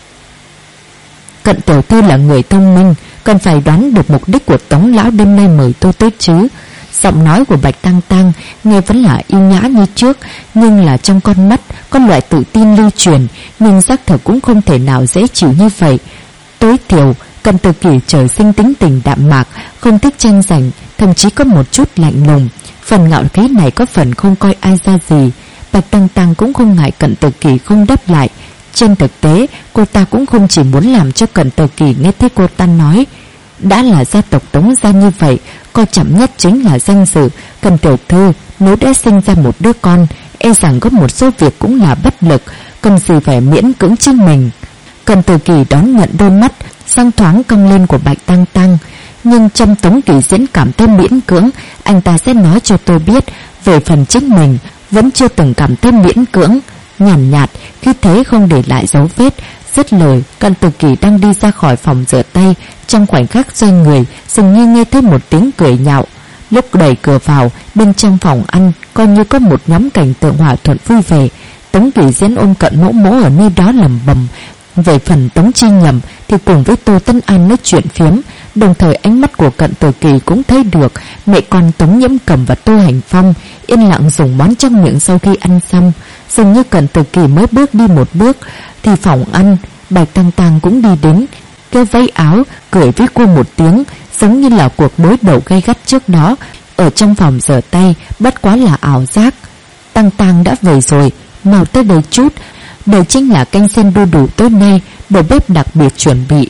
Cận tiểu thư là người thông minh, cần phải đoán được mục đích của Tống lão đêm nay mời tôi tới chứ. Giọng nói của Bạch Tăng Tăng nghe vẫn là yêu nhã như trước, nhưng là trong con mắt có loại tự tin lưu truyền, nhưng xác thực cũng không thể nào dễ chịu như vậy. Tối thiểu Cận Từ Kỳ trời sinh tính tình đạm mạc, không thích tranh giành, thậm chí có một chút lạnh lùng. Phần ngạo khí này có phần không coi ai ra gì. Bạch Tăng Tăng cũng không ngại Cận Từ Kỳ không đáp lại. Trên thực tế cô ta cũng không chỉ muốn làm cho Cận Từ Kỳ nghe thấy cô ta nói. Đã là gia tộc Tống gia như vậy, coi trọng nhất chính là danh dự. Cận tiểu thư nếu đã sinh ra một đứa con, e rằng có một số việc cũng là bất lực, cần gì phải miễn cưỡng chính mình. Cận Từ Kỳ đón nhận đôi mắt sang thoáng cong lên của Bạch Tăng Tăng. Nhưng trong Tống Kỳ Diễn cảm thấy miễn cưỡng, anh ta sẽ nói cho tôi biết. Về phần chính mình vẫn chưa từng cảm thấy miễn cưỡng. Nhàn nhạt, khi thấy không để lại dấu vết. Dứt lời, Cận Từ Kỳ đang đi ra khỏi phòng rửa tay, trong khoảnh khắc xoay người, dường như nghe thấy một tiếng cười nhạo. Lúc đẩy cửa vào, bên trong phòng ăn coi như có một nhóm cảnh tượng hòa thuận vui vẻ. Tống Kỳ Diễn ôm Cận Mỗ Mỗ ở nơi đó lẩm bẩm. Về phần Tống Chi Nhậm thì cùng với Tô Tân An nói chuyện phiếm, đồng thời ánh mắt của Cận Từ Kỳ cũng thấy được mẹ con Tống Nhiễm Cầm và Tô Hành Phong yên lặng dùng món trong miệng sau khi ăn xong. Dường như Cận Từ Kỳ mới bước đi một bước thì phòng ăn Bạch Tăng Tăng cũng đi đến, kéo váy áo cười với cô một tiếng, giống như là cuộc đối đầu gay gắt trước đó ở trong phòng rửa tay bất quá là ảo giác. Tăng Tăng đã về rồi, mau tới đây chút. Đây chính là canh sen đu đủ tối nay đầu bếp đặc biệt chuẩn bị.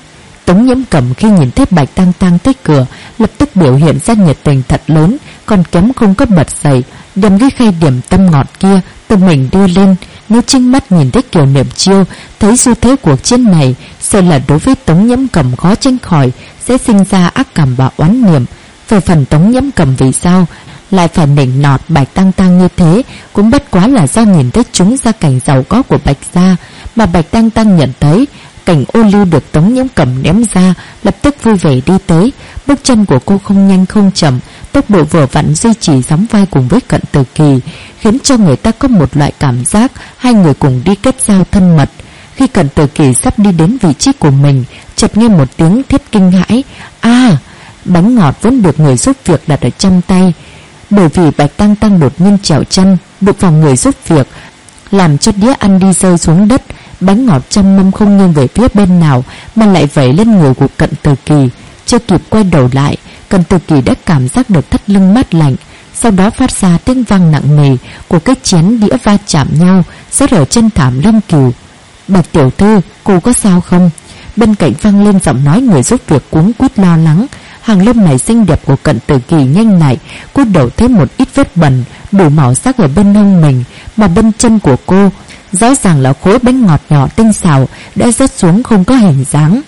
Tống Nhiễm Cẩm khi nhìn thấy Bạch Tang Tang tới cửa, lập tức biểu hiện ra nhiệt tình thật lớn, còn kém không có bật dậy, đem cái khay điểm tâm ngọt kia tự mình đưa lên. Nếu chính mắt nhìn thấy kiểu Niệm Chiêu, thấy xu thế cuộc chiến này, sợ là đối với Tống Nhiễm Cẩm khó tránh khỏi sẽ sinh ra ác cảm và oán niệm. Về phần Tống Nhiễm Cẩm vì sao lại phải nịnh nọt Bạch Tang Tang như thế, cũng bất quá là do nhìn thấy chúng gia cảnh giàu có của Bạch gia, mà Bạch Tang Tang nhận thấy cảnh ô lưu được Tống Nhiễm Cẩm ném ra, lập tức vui vẻ đi tới. Bước chân của cô không nhanh không chậm, tốc độ vừa vặn duy trì sóng vai cùng với Cận Tử Kỳ, khiến cho người ta có một loại cảm giác hai người cùng đi kết giao thân mật. Khi Cận Tử Kỳ sắp đi đến vị trí của mình, chợt nghe một tiếng thét kinh hãi. Bánh ngọt vốn được người giúp việc đặt ở trong tay, bởi vì Bạch Tang Tang đột nhiên trèo chân đụng vào người giúp việc, làm cho đĩa ăn đi rơi xuống đất. Bánh ngọt trong mâm không nghiêng về phía bên nào, mà lại vẩy lên người của Cận Tử Kỳ. Chưa kịp quay đầu lại, Cận Tử Kỳ đã cảm giác được thắt lưng mát lạnh, sau đó phát ra tiếng vang nặng nề của cái chén đĩa va chạm nhau rớt ở trên thảm lông cừu. Bạch tiểu thư, cô có sao không? Bên cạnh vang lên giọng nói người giúp việc cuống quýt lo lắng. Hàng lông mày xinh đẹp của Cận Tử Kỳ nhanh lại, cúi đầu thấy một ít vết bẩn đủ màu sắc ở bên hông mình, mà bên chân của cô rõ ràng là khối bánh ngọt nhỏ tinh xảo đã rớt xuống không có hình dáng.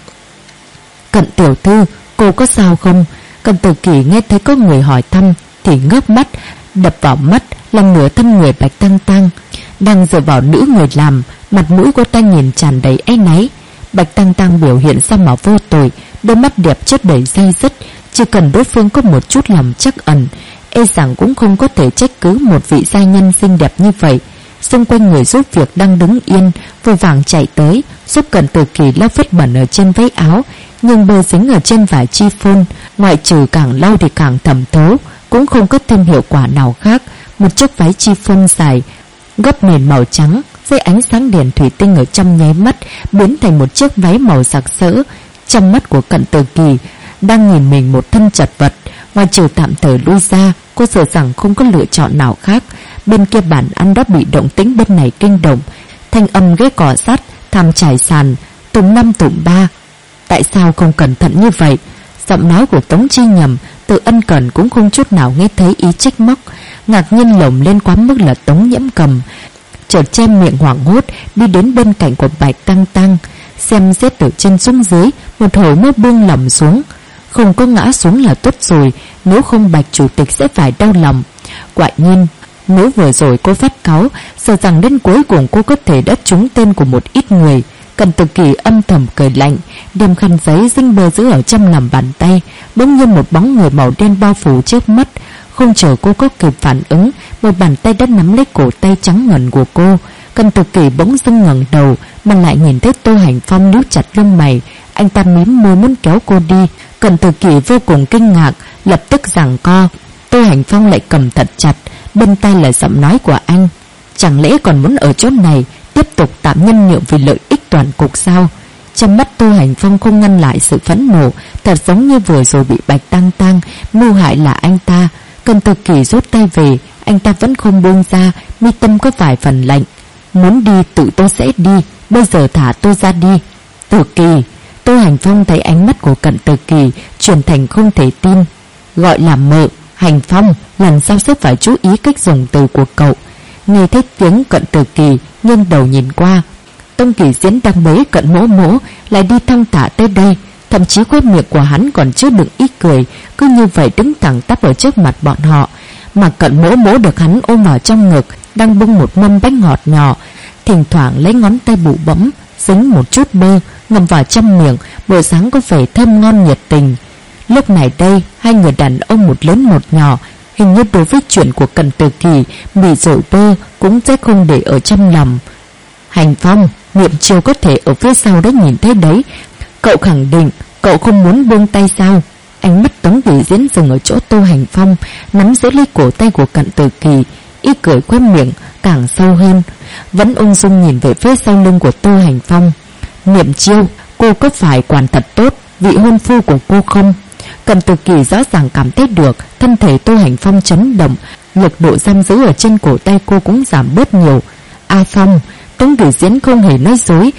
Cận tiểu thư, cô có sao không? Cận Tử Kỳ nghe thấy có người hỏi thăm thì ngước mắt, đập vào mắt là nửa thân người Bạch Tang Tang đang dựa vào nữ người làm, mặt mũi của ta nhìn tràn đầy áy náy. Bạch Tang Tang biểu hiện ra mà vô tội, đôi mắt đẹp chất đầy day dứt, chỉ cần đối phương có một chút lòng trắc ẩn, e rằng cũng không có thể trách cứ một vị gia nhân xinh đẹp như vậy. Xung quanh người giúp việc đang đứng yên vội vàng chạy tới giúp Cận Tử Kỳ lau vết bẩn ở trên váy áo, nhưng bơ dính ở trên vải chi phôn, ngoại trừ càng lau thì càng thẩm thấu, cũng không có thêm hiệu quả nào khác. Một chiếc váy chi phôn dài gấp nền màu trắng dưới ánh sáng đèn thủy tinh ở trong nháy mắt biến thành một chiếc váy màu sặc sỡ. Trong mắt của Cận Tử Kỳ đang nhìn mình một thân chật vật, ngoài trừ tạm thời lui ra, cô sợ rằng không có lựa chọn nào khác. Bên kia bàn ăn đã bị động tĩnh bên này kinh động, thanh âm ghế cỏ sắt, thảm trải sàn, tùng năm tùng ba. Tại sao không cẩn thận như vậy? Giọng nói của Tống Chi Nhầm, Từ Ân Cẩn cũng không chút nào nghe thấy ý trách móc. Ngạc nhiên lồng lên quá mức là Tống Nhiễm Cầm chợt che miệng hoảng hốt đi đến bên cạnh của Bạch Tang Tang, xem xét từ chân xuống dưới, một hồi mới buông lỏng xuống. Không có ngã xuống là tốt rồi, nếu không Bạch chủ tịch sẽ phải đau lòng. Quả nhiên, nếu vừa rồi cô phát cáu, sợ rằng đến cuối cùng cô có thể đã trúng tên của một ít người. Cận Tử Kỳ âm thầm cười lạnh, đem khăn giấy dính bơ giữ ở trong lòng bàn tay. Bỗng nhiên một bóng người màu đen bao phủ trước mắt. Không chờ cô có kịp phản ứng, một bàn tay đã nắm lấy cổ tay trắng ngần của cô. Cận Tử Kỳ bỗng dưng ngẩng đầu, mà lại nhìn thấy Tô Hành Phong nhíu chặt lông mày. Anh ta mím môi muốn kéo cô đi. Cận Tử Kỳ vô cùng kinh ngạc, lập tức giằng co. Tô Hành Phong lại cầm thật chặt, bên tai là giọng nói của anh. Chẳng lẽ còn muốn ở chỗ này tiếp tục tạm nhân nhượng vì lợi ích toàn cục sao? Trong mắt Tô Hành Phong không ngăn lại sự phẫn nộ, thật giống như vừa rồi bị Bạch Tang Tang mưu hại là anh ta. Cận Tử Kỳ rút tay về, anh ta vẫn không buông ra, mi tâm có vài phần lạnh. Muốn đi tự tôi sẽ đi, bây giờ thả tôi ra đi. Tử Kỳ. Tô Hành Phong thấy ánh mắt của Cận Tử Kỳ chuyển thành không thể tin. Gọi là mợ, Hành Phong, lần sau sẽ phải chú ý cách dùng từ của cậu. Nghe thấy tiếng Cận Tử Kỳ nghiêng đầu nhìn qua, Tông Kỳ Diễn đang bế Cận Mỗ Mỗ lại đi thong thả tới đây, thậm chí khóe miệng của hắn còn chứa đựng ý cười, cứ như vậy đứng thẳng tắp ở trước mặt bọn họ. Mà Cận Mỗ Mỗ được hắn ôm vào trong ngực, đang bưng một mâm bánh ngọt nhỏ, thỉnh thoảng lấy ngón tay bụ bẫm dính một chút bơ ngậm vào trong miệng, bộ dáng có vẻ thơm ngon nhiệt tình. Lúc này đây, hai người đàn ông một lớn một nhỏ, hình như đối với chuyện của Cận Tử Kỳ bị dội bơ cũng sẽ không để ở trong lòng. Hành Phong, Niệm Chiêu có thể ở phía sau đã nhìn thấy đấy. Cậu khẳng định cậu không muốn buông tay sao? Ánh mắt Tống Kỳ Diễn dừng ở chỗ Tô Hành Phong, nắm giữ lấy cổ tay của Cận Tử Kỳ, ý cười khóe miệng càng sâu hơn, vẫn ung dung nhìn về phía sau lưng của Tô Hành Phong. Niệm Chiêu, cô có phải quản thật tốt vị hôn phu của cô không? Cận Tử Kỳ rõ ràng cảm thấy được thân thể Tô Hành Phong chấn động, lực độ giam giữ ở trên cổ tay cô cũng giảm bớt nhiều. A Phong, Tống Kỳ Diễn không hề nói dối,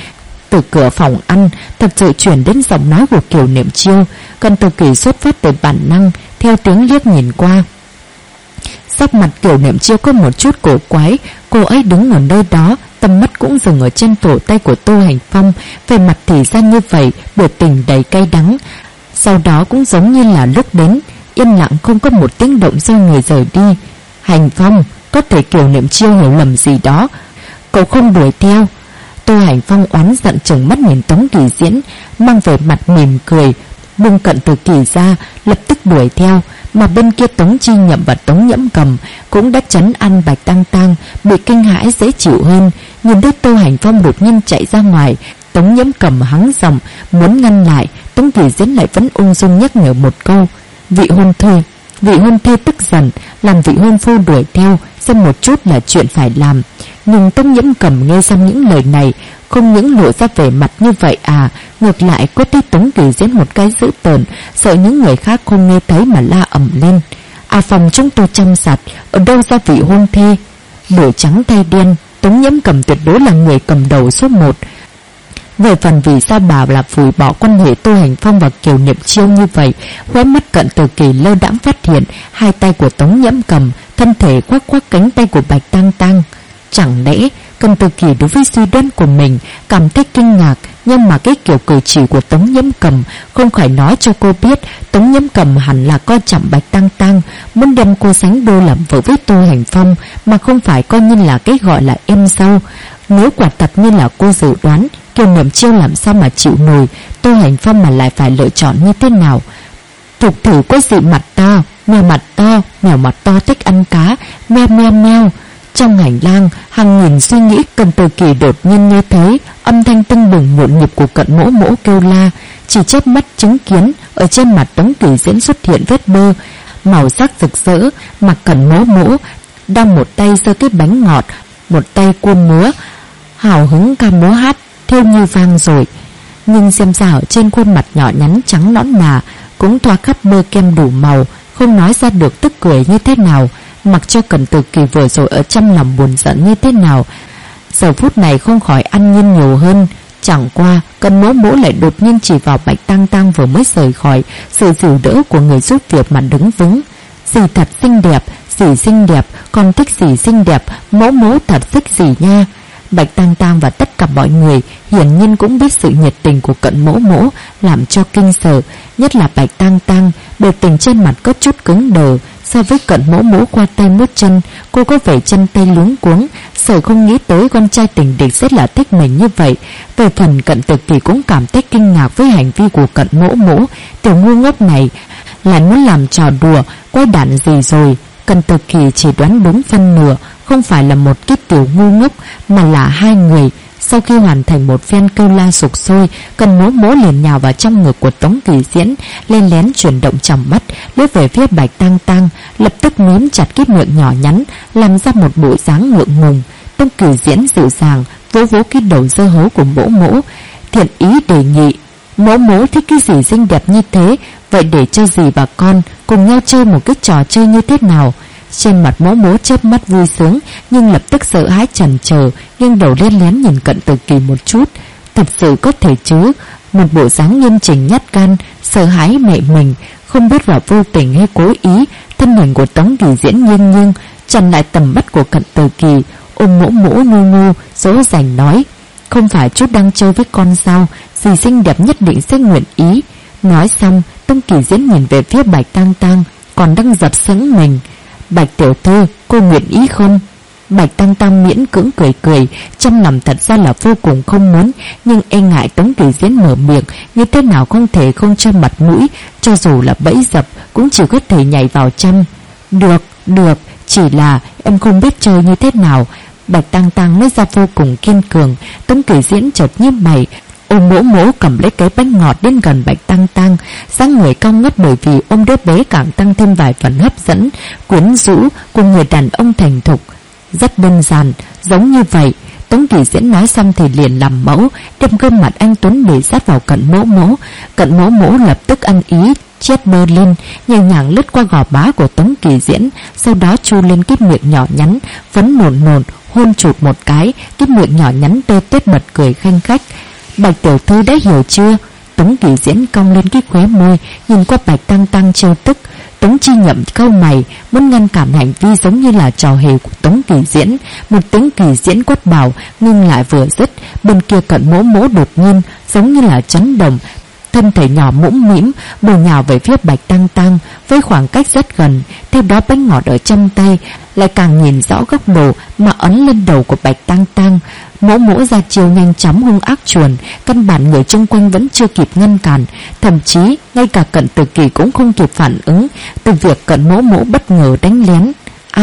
Từ cửa phòng ăn thật sự chuyển đến giọng nói của Kiều Niệm Chiêu. Cận Tử Kỳ xuất phát từ bản năng, theo tiếng liếc nhìn qua. Sắc mặt Kiều Niệm Chiêu có một chút cổ quái. Cô ấy đứng ở nơi đó, tầm mắt cũng dừng ở trên cổ tay của Tô Hành Phong. Về mặt thì ra như vậy, biểu tình đầy cay đắng. Sau đó cũng giống như là lúc đến, yên lặng không có một tiếng động xoay người rời đi. Hành Phong, có thể Kiều Niệm Chiêu hiểu lầm gì đó, cậu không đuổi theo. Tô Hành Phong oán giận trừng mắt nhìn Tống Kỳ Diễn, mang về mặt mỉm cười, buông Cận Tử Kỳ ra, lập tức đuổi theo. Mà bên kia Tống Chi Nhậm và Tống Nhẫm Cầm cũng đã trấn an Bạch Tang Tang, bị kinh hãi dễ chịu hơn. Nhìn thấy Tô Hành Phong đột nhiên chạy ra ngoài, Tống Nhẫm Cầm hắng giọng muốn ngăn lại, Tống Kỳ Diễn lại vẫn ung dung nhắc nhở một câu: vị hôn thê tức giận, làm vị hôn phu đuổi theo, xem một chút là chuyện phải làm. Nhưng Tống Nhẫm Cầm nghe xong những lời này, không những lộ ra vẻ mặt như vậy ngược lại quét thấy Tống Kỳ Diễn một cái dữ tợn, sợ những người khác không nghe thấy mà la ầm lên: phòng chúng tôi chăm sạch, ở đâu ra vị hôn thê? Đổi trắng thay đen, Tống Nhẫm Cầm tuyệt đối là người cầm đầu số 1. Về phần vì sao bà là phủi bỏ quan hệ Tô Hành Phong và Kiều Niệm Chiêu như vậy, khóe mắt Cận Tử Kỳ lơ đãng phát hiện hai tay của Tống Nhẫm Cầm, thân thể khoác cánh tay của Bạch Tang Tang. Chẳng lẽ Cận Tử Kỳ đối với suy đoán của mình cảm thấy kinh ngạc, nhưng mà cái kiểu cử chỉ của Tống Nhẫm Cầm không khỏi nói cho cô biết Tống Nhẫm Cầm hẳn là coi trọng Bạch Tang Tang, muốn đem cô sánh đôi làm vợ với Tô Hành Phong, mà không phải coi như là cái gọi là em dâu. Nếu quả thật như là cô dự đoán, Kiều Niệm Chiêu làm sao mà chịu nổi, Tô Hành Phong mà lại phải lựa chọn như thế nào? Thục thử có dị mặt to, mèo mặt to thích ăn cá, meo meo meo. Trong hành lang, hàng nghìn suy nghĩ, Cận Tử Kỳ đột nhiên nghe thấy âm thanh tưng bừng nhộn nhịp của Cận Mỗ Mỗ kêu la. Chỉ chớp mắt chứng kiến ở trên mặt Tống Kỳ Diễn xuất hiện vết bơ màu sắc rực rỡ, mà Cận Mỗ Mỗ đang một tay giơ cái bánh ngọt, một tay cuôn múa, hào hứng ca múa hát theo như vang rồi. Nhưng xem ra ở trên khuôn mặt nhỏ nhắn trắng nõn nà cũng thoa khắp bơ kem đủ màu, không nói ra được tức cười như thế nào. Mặc cho Cận Tử Kỳ vừa rồi ở trong lòng buồn giận như thế nào, giờ phút này không khỏi ăn nhiên nhiều hơn. Chẳng qua Cận Mỗ Mỗ lại đột nhiên chỉ vào Bạch Tang Tang vừa mới rời khỏi sự dìu đỡ của người giúp việc mà đứng vững. Dì thật xinh đẹp, dì xinh đẹp, con thích dì xinh đẹp, Mỗ Mỗ thật thích dì nha. Bạch Tang Tang và tất cả mọi người hiển nhiên cũng biết sự nhiệt tình của Cận Mỗ Mỗ làm cho kinh sợ, nhất là Bạch Tang Tang, biểu tình trên mặt có chút cứng đờ. So với Cận Mỗ Mỗ qua tay mút chân, cô có vẻ chân tay luống cuống, sợ không nghĩ tới con trai tình địch rất là thích mình như vậy. Về phần Cận Tử Kỳ cũng cảm thấy kinh ngạc với hành vi của Cận Mỗ Mỗ, tiểu ngu ngốc này lại muốn làm trò đùa, quay đản gì rồi. Cận Tử Kỳ chỉ đoán đúng phân nửa, không phải là một cái tiểu ngu ngốc mà là hai người. Sau khi hoàn thành một phen kêu la sục sôi, Cận Mỗ Mỗ liền nhào vào trong ngực của Tống Kỳ Diễn, lên lén chuyển động trong mắt, lướt về phía Bạch Tang Tang, lập tức mím chặt cái miệng nhỏ nhắn, làm ra một bộ dáng ngượng ngùng. Tống Kỳ Diễn dịu dàng vỗ vỗ cái đầu dơ hấu của Mỗ Mỗ, thiện ý đề nghị: Mỗ Mỗ thích cái gì xinh đẹp như thế, vậy để cho dì và con cùng nhau chơi một cái trò chơi như thế nào? Trên mặt Mỗ Mỗ chớp mắt vui sướng, nhưng lập tức sợ hãi chần chờ, nghiêng đầu lên lén nhìn Cận Tử Kỳ một chút. Thật sự có thể chứ? Một bộ dáng nghiêm chỉnh nhát gan, sợ hãi mẹ mình, không biết là vô tình hay cố ý. Thân hình của Tống Kỳ Diễn nghiêng nghiêng, chặn lại tầm mắt của Cận Tử Kỳ, ôm Mỗ Mỗ ngu ngu dỗ dành nói: không phải chút đang chơi với con sao, dì xinh đẹp nhất định sẽ nguyện ý. Nói xong, Tống Kỳ Diễn nhìn về phía Bạch Tang Tang, còn đang giật sững mình: Bạch tiểu thư, cô nguyện ý không? Bạch Tang Tang miễn cưỡng cười cười, trong lòng thật ra là vô cùng không muốn, nhưng e ngại Tống Kỳ Diễn mở miệng, như thế nào không thể không cho mặt mũi, cho dù là bẫy dập cũng chỉ có thể nhảy vào trong. Được, chỉ là em không biết chơi như thế nào. Bạch Tang Tang nói ra vô cùng kiên cường. Tống Kỳ Diễn chợt nhíu mày, ôm Mỗ Mỗ cầm lấy cái bánh ngọt đến gần Bạch Tang Tang, dáng người cao ngất bởi vì ôm đứa bé càng tăng thêm vài phần hấp dẫn, quyến rũ của người đàn ông thành thục. Rất đơn giản, giống như vậy. Tống Kỳ Diễn nói xong thì liền làm mẫu, đem gương mặt anh tuấn để sát vào Cận Mỗ Mỗ. Cận Mỗ Mỗ lập tức ăn ý, chét bơ lên, nhẹ nhàng lướt qua gò má của Tống Kỳ Diễn, sau đó chu lên cái miệng nhỏ nhắn, vấn nồn nồn hôn chụt một cái, cái miệng nhỏ nhắn tê tết bật cười khanh khách. Bạch tiểu thư đã hiểu chưa? Tống Kỳ Diễn cong lên cái khóe môi, nhìn qua Bạch Tăng Tăng trêu tức. Tống Chi Nhậm cau mày, muốn ngăn cản hành vi giống như là trò hề của Tống Kỳ Diễn. Một tiếng Kỳ Diễn quát bảo ngưng lại vừa dứt, bên kia Cận Mỗ Mỗ đột nhiên giống như là chấn động, thân thể nhỏ mũm mĩm bổ nhào về phía Bạch Tăng Tăng với khoảng cách rất gần. Theo đó bánh ngọt ở trong tay lại càng nhìn rõ góc độ mà ấn lên đầu của Bạch Tăng Tăng. Mỗ Mỗ ra chiêu nhanh chóng hung ác chuồn, căn bản người chung quanh vẫn chưa kịp ngăn cản, thậm chí ngay cả Cận Tử Kỳ cũng không kịp phản ứng từ việc Cận Mỗ Mỗ bất ngờ đánh lén.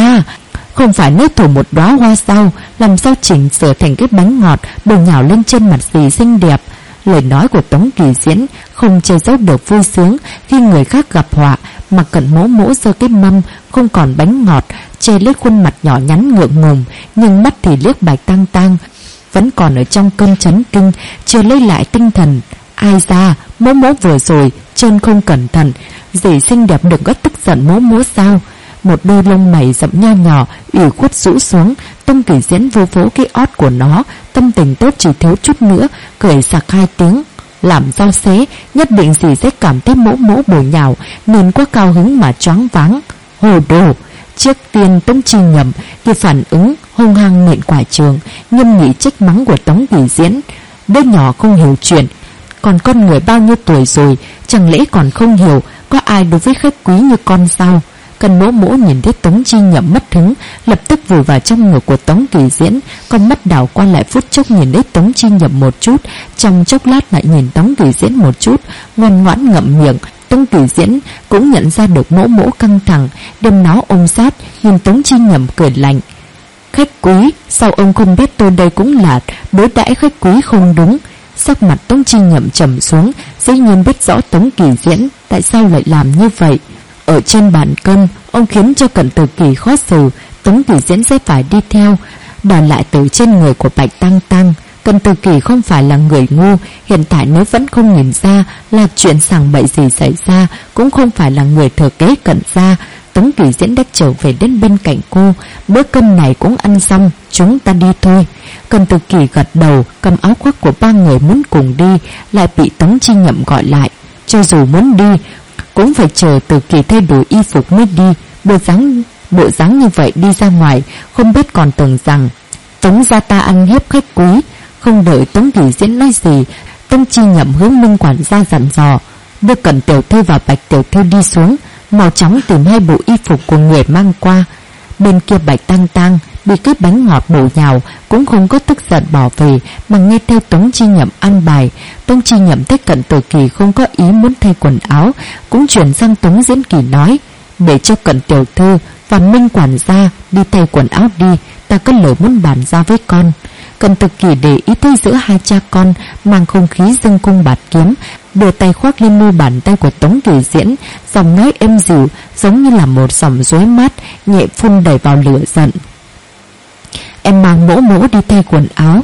Không phải nước thủ một đóa hoa sao? Làm sao chỉnh sửa thành cái bánh ngọt bổ nhào lên trên mặt gì xinh đẹp? Lời nói của Tống Kỳ Diễn không che giấu được vui sướng khi người khác gặp họa, mà Cận Mỗ Mỗ giơ cái mâm không còn bánh ngọt che lấy khuôn mặt nhỏ nhắn ngượng ngùng, nhưng mắt thì liếc Bạch Tăng Tăng, vẫn còn ở trong cơn chấn kinh, chưa lấy lại tinh thần. Ai ra, Mỗ Mỗ vừa rồi chân không cẩn thận, dì xinh đẹp đừng có tức giận Mỗ Mỗ sao? Một đôi lông mày rậm nho nhỏ ủy khuất rũ xuống. Tống Kỳ Diễn vô vỗ cái ót của nó, tâm tình tốt chỉ thiếu chút nữa cười sặc hai tiếng. Làm rau xế, nhất định dì sẽ cảm thấy Mỗ Mỗ bổ nhào nên quá cao hứng mà choáng váng. Hồ đồ! Trước tiên Tống Chi Nhậm thì phản ứng hung hăng nện quả trường, nghiêm nghị trách mắng của Tống Kỳ Diễn. Đứa nhỏ không hiểu chuyện, còn con người bao nhiêu tuổi rồi, chẳng lẽ còn không hiểu có ai đối với khách quý như con sao? Cận Mỗ Mỗ nhìn thấy Tống Chi Nhậm mất hứng, lập tức vùi vào trong ngực của Tống Kỳ Diễn, con mắt đảo qua lại phút chốc nhìn thấy Tống Chi Nhậm một chút, trong chốc lát lại nhìn Tống Kỳ Diễn một chút, ngoan ngoãn ngậm miệng. Tống Kỳ Diễn cũng nhận ra được Mỗ Mỗ căng thẳng, đem nó ôm sát, nhìn Tống Chi Nhậm cười lạnh. Khách quý, sao ông không biết tôi đây cũng là đối đãi khách quý không đúng? Sắc mặt Tống Chi Nhậm trầm xuống, dĩ nhiên biết rõ Tống Kỳ Diễn tại sao lại làm như vậy. Ở trên bàn cơm, ông khiến cho Cận Tử Kỳ khó xử, Tống Kỳ Diễn sẽ phải đi theo, đòi lại từ trên người của Bạch Tăng Tăng. Cận Tử Kỳ không phải là người ngu, hiện tại nếu vẫn không nhìn ra là chuyện sằng bậy gì xảy ra, cũng không phải là người thừa kế Cận gia. Tống Kỳ Diễn đã trở về đến bên cạnh cô. Bữa cơm này cũng ăn xong, chúng ta đi thôi. Cận Tử Kỳ gật đầu, cầm áo khoác của ba người muốn cùng đi, lại bị Tống Chi Nhậm gọi lại. Cho dù muốn đi cũng phải chờ Tử Kỳ thay đổi y phục mới đi. Bộ dáng như vậy đi ra ngoài, không biết còn tưởng rằng Tống gia ta ăn hiếp khách quý. Không đợi Tống Kỳ Diễn nói gì, Tống Chi Nhậm hướng Minh quản gia dặn dò, đưa Cận tiểu thư và Bạch tiểu thư đi xuống, mau chóng tìm hai bộ y phục của người mang qua. Bên kia Bạch Tăng Tăng bị cái bánh ngọt bổ nhào cũng không có tức giận bỏ về, mà nghe theo Tống Chi Nhậm ăn bài. Tống Chi Nhậm thấy Cận Tử Kỳ không có ý muốn thay quần áo, cũng chuyển sang Tống Diễn Kỳ nói, để cho Cận tiểu thư và Minh quản gia đi thay quần áo đi, ta có lời muốn bàn ra với con. Cận Tử Kỳ để ý thấy giữa hai cha con mang không khí dương cung bạt kiếm, đưa tay khoác lên mu bàn tay của Tống Kỳ Diễn, giọng nói êm dịu giống như là một dòng suối mát nhẹ phun đầy vào lửa giận. Em mang Mỗ Mỗ đi thay quần áo.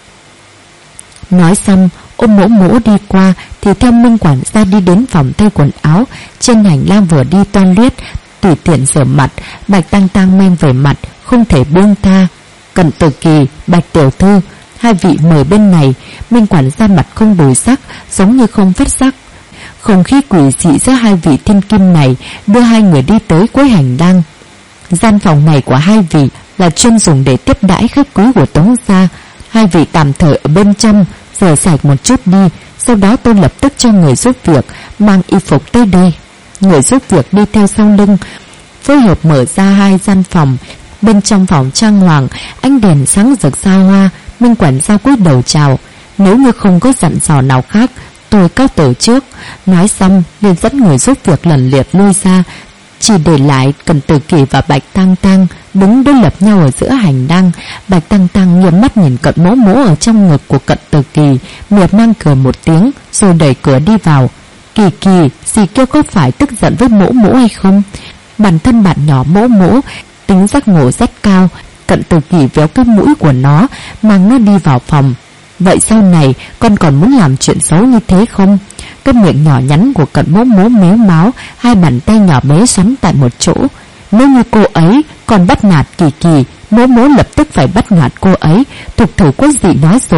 Nói xong ôm Mỗ Mỗ đi qua thì theo Minh quản gia đi đến phòng thay quần áo. Trên hành lang vừa đi toilet tùy tiện rửa mặt, Bạch Tăng Tăng men về mặt không thể buông tha. Cận Tử Kỳ, Bạch tiểu thư, hai vị mời bên này. Minh quản gia mặt không đổi sắc, giống như không phát giác. Không khí quỷ dị giữa hai vị thiên kim này đưa hai người đi tới cuối hành lang. Gian phòng này của hai vị là chuyên dùng để tiếp đãi khách quý của Tống gia. Hai vị tạm thời ở bên trong, rửa sạch một chút đi, sau đó tôi lập tức cho người giúp việc mang y phục tới đây. Người giúp việc đi theo sau lưng, phối hợp mở ra hai gian phòng. Bên trong phòng trang hoàng, ánh đèn sáng rực xa hoa. Minh quản gia cúi đầu chào, nếu như không có dặn dò nào khác, tôi cáo từ trước. Nói xong liền dẫn người giúp việc lần lượt lui ra, chỉ để lại Cận Tử Kỳ và Bạch Tăng Tăng đứng đối lập nhau ở giữa hành lang. Bạch Tăng Tăng nghiêm mắt nhìn Cận Mỗ Mỗ ở trong ngực của Cận Tử Kỳ, miệng mang cười một tiếng rồi đẩy cửa đi vào. Kỳ Kỳ, dì kêu có phải tức giận với Mỗ Mỗ hay không? Bản thân bạn nhỏ Mỗ Mỗ tính giác ngộ rất cao. Cận Tử Kỳ véo cái mũi của nó, mang nó đi vào phòng. Vậy sau này con còn muốn làm chuyện xấu như thế không? Cái miệng nhỏ nhắn của Cận Mỗ Mỗ méo máu, hai bàn tay nhỏ bé xoắn tại một chỗ. Nếu như cô ấy còn bắt nạt Kỳ Kỳ, Mỗ Mỗ lập tức phải bắt nạt cô ấy. Thục Thử Quốc Dị nói rồi,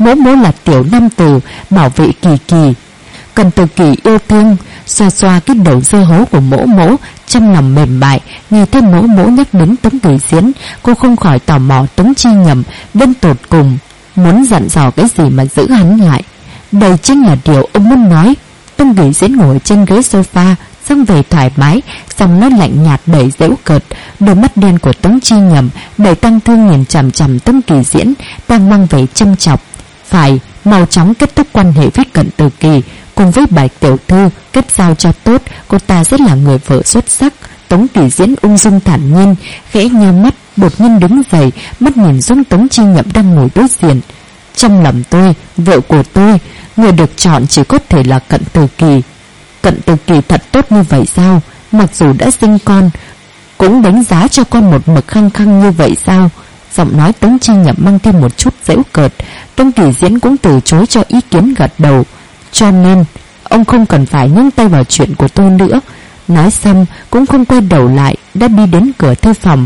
Mỗ mỗ là tiểu nam tử bảo vệ Kỳ Kỳ. Cận Tử Kỳ yêu thương xoa xoa cái đầu dơ hấu của mỗ mỗ, trong lòng mềm mại. Nghe thấy mỗ mỗ nhắc đến Tống Kỳ Diễn, cô không khỏi tò mò Tống Chi Nhậm đến tột cùng muốn dặn dò cái gì mà giữ hắn lại. Đây chính là điều ông muốn nói. Tống Kỳ Diễn ngồi trên ghế sofa, xong về thoải mái, xong nó lạnh nhạt đầy giễu cợt. Đôi mắt đen của Tống Chi Nhậm đầy tăng thương nhìn chằm chằm Tống Kỳ Diễn đang mang về châm chọc. Phải mau chóng kết thúc quan hệ với Cận Tử Kỳ, cùng với Bạch tiểu thư kết giao cho tốt, cô ta rất là người vợ xuất sắc. Tống Kỳ Diễn ung dung thản nhiên, khẽ nheo mắt, đột nhiên đứng dậy, mắt nhìn xuống Tống Chi Nhậm đang ngồi đối diện. Trong lòng tôi, vợ của tôi, người được chọn chỉ có thể là Cận Tử Kỳ. Cận Tử Kỳ thật tốt như vậy sao? Mặc dù đã sinh con, cũng đánh giá cho con một mực khăng khăng như vậy sao? Giọng nói Tống Chi Nhậm mang thêm một chút giễu cợt. Tống Kỳ Diễn cũng từ chối cho ý kiến, gật đầu. Cho nên ông không cần phải nhúng tay vào chuyện của tôi nữa. Nói xong cũng không quay đầu lại, đã đi đến cửa thư phòng.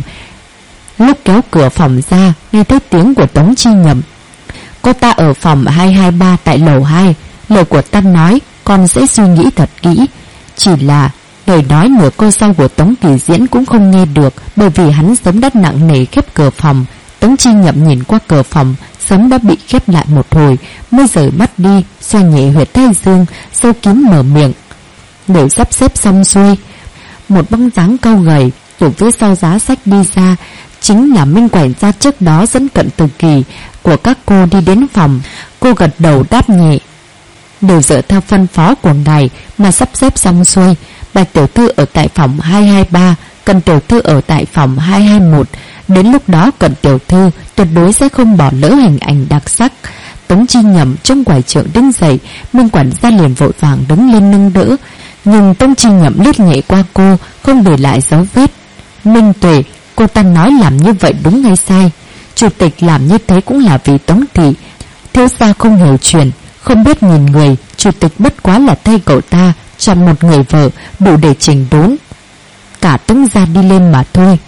Lúc kéo cửa phòng ra, nghe thấy tiếng của Tống Chi Nhậm. Cô ta ở phòng 223 tại lầu 2. Lời của ta nói con sẽ suy nghĩ thật kỹ. Chỉ là lời nói nửa câu sau của Tống Kỳ Diễn cũng không nghe được, bởi vì hắn sớm đã nặng nề khép cửa phòng. Tống Chi Nhậm nhìn qua cửa phòng, sớm đã bị khép lại một hồi, mới rời mắt đi, xoa nhẹ huyệt thái dương, sâu kín mở miệng. Đều sắp xếp xong xuôi, một bóng dáng cao gầy từ phía sau giá sách đi ra, chính là Minh quản gia trước đó dẫn Cận Tử Kỳ của các cô đi đến phòng. Cô gật đầu đáp nhẹ. Đều dựa theo phân phó của ngài mà sắp xếp xong xuôi. Bạch tiểu thư ở tại phòng 223, Cận tiểu thư ở tại phòng 221. Đến lúc đó Cận tiểu thư tuyệt đối sẽ không bỏ lỡ hình ảnh đặc sắc. Tống Chi Nhậm trong quải trưởng đứng dậy, Minh quản gia liền vội vàng đứng lên nâng đỡ, nhưng Tống Chi Nhậm lướt nhẹ qua cô, không để lại dấu vết. Minh Tuệ, cô ta nói làm như vậy đúng hay sai? Chủ tịch làm như thế cũng là vì Tống thị. Thiếu gia không hiểu chuyện, không biết nhìn người, chủ tịch bất quá là thay cậu ta chọn một người vợ đủ để chỉnh đốn cả Tống gia đi lên mà thôi.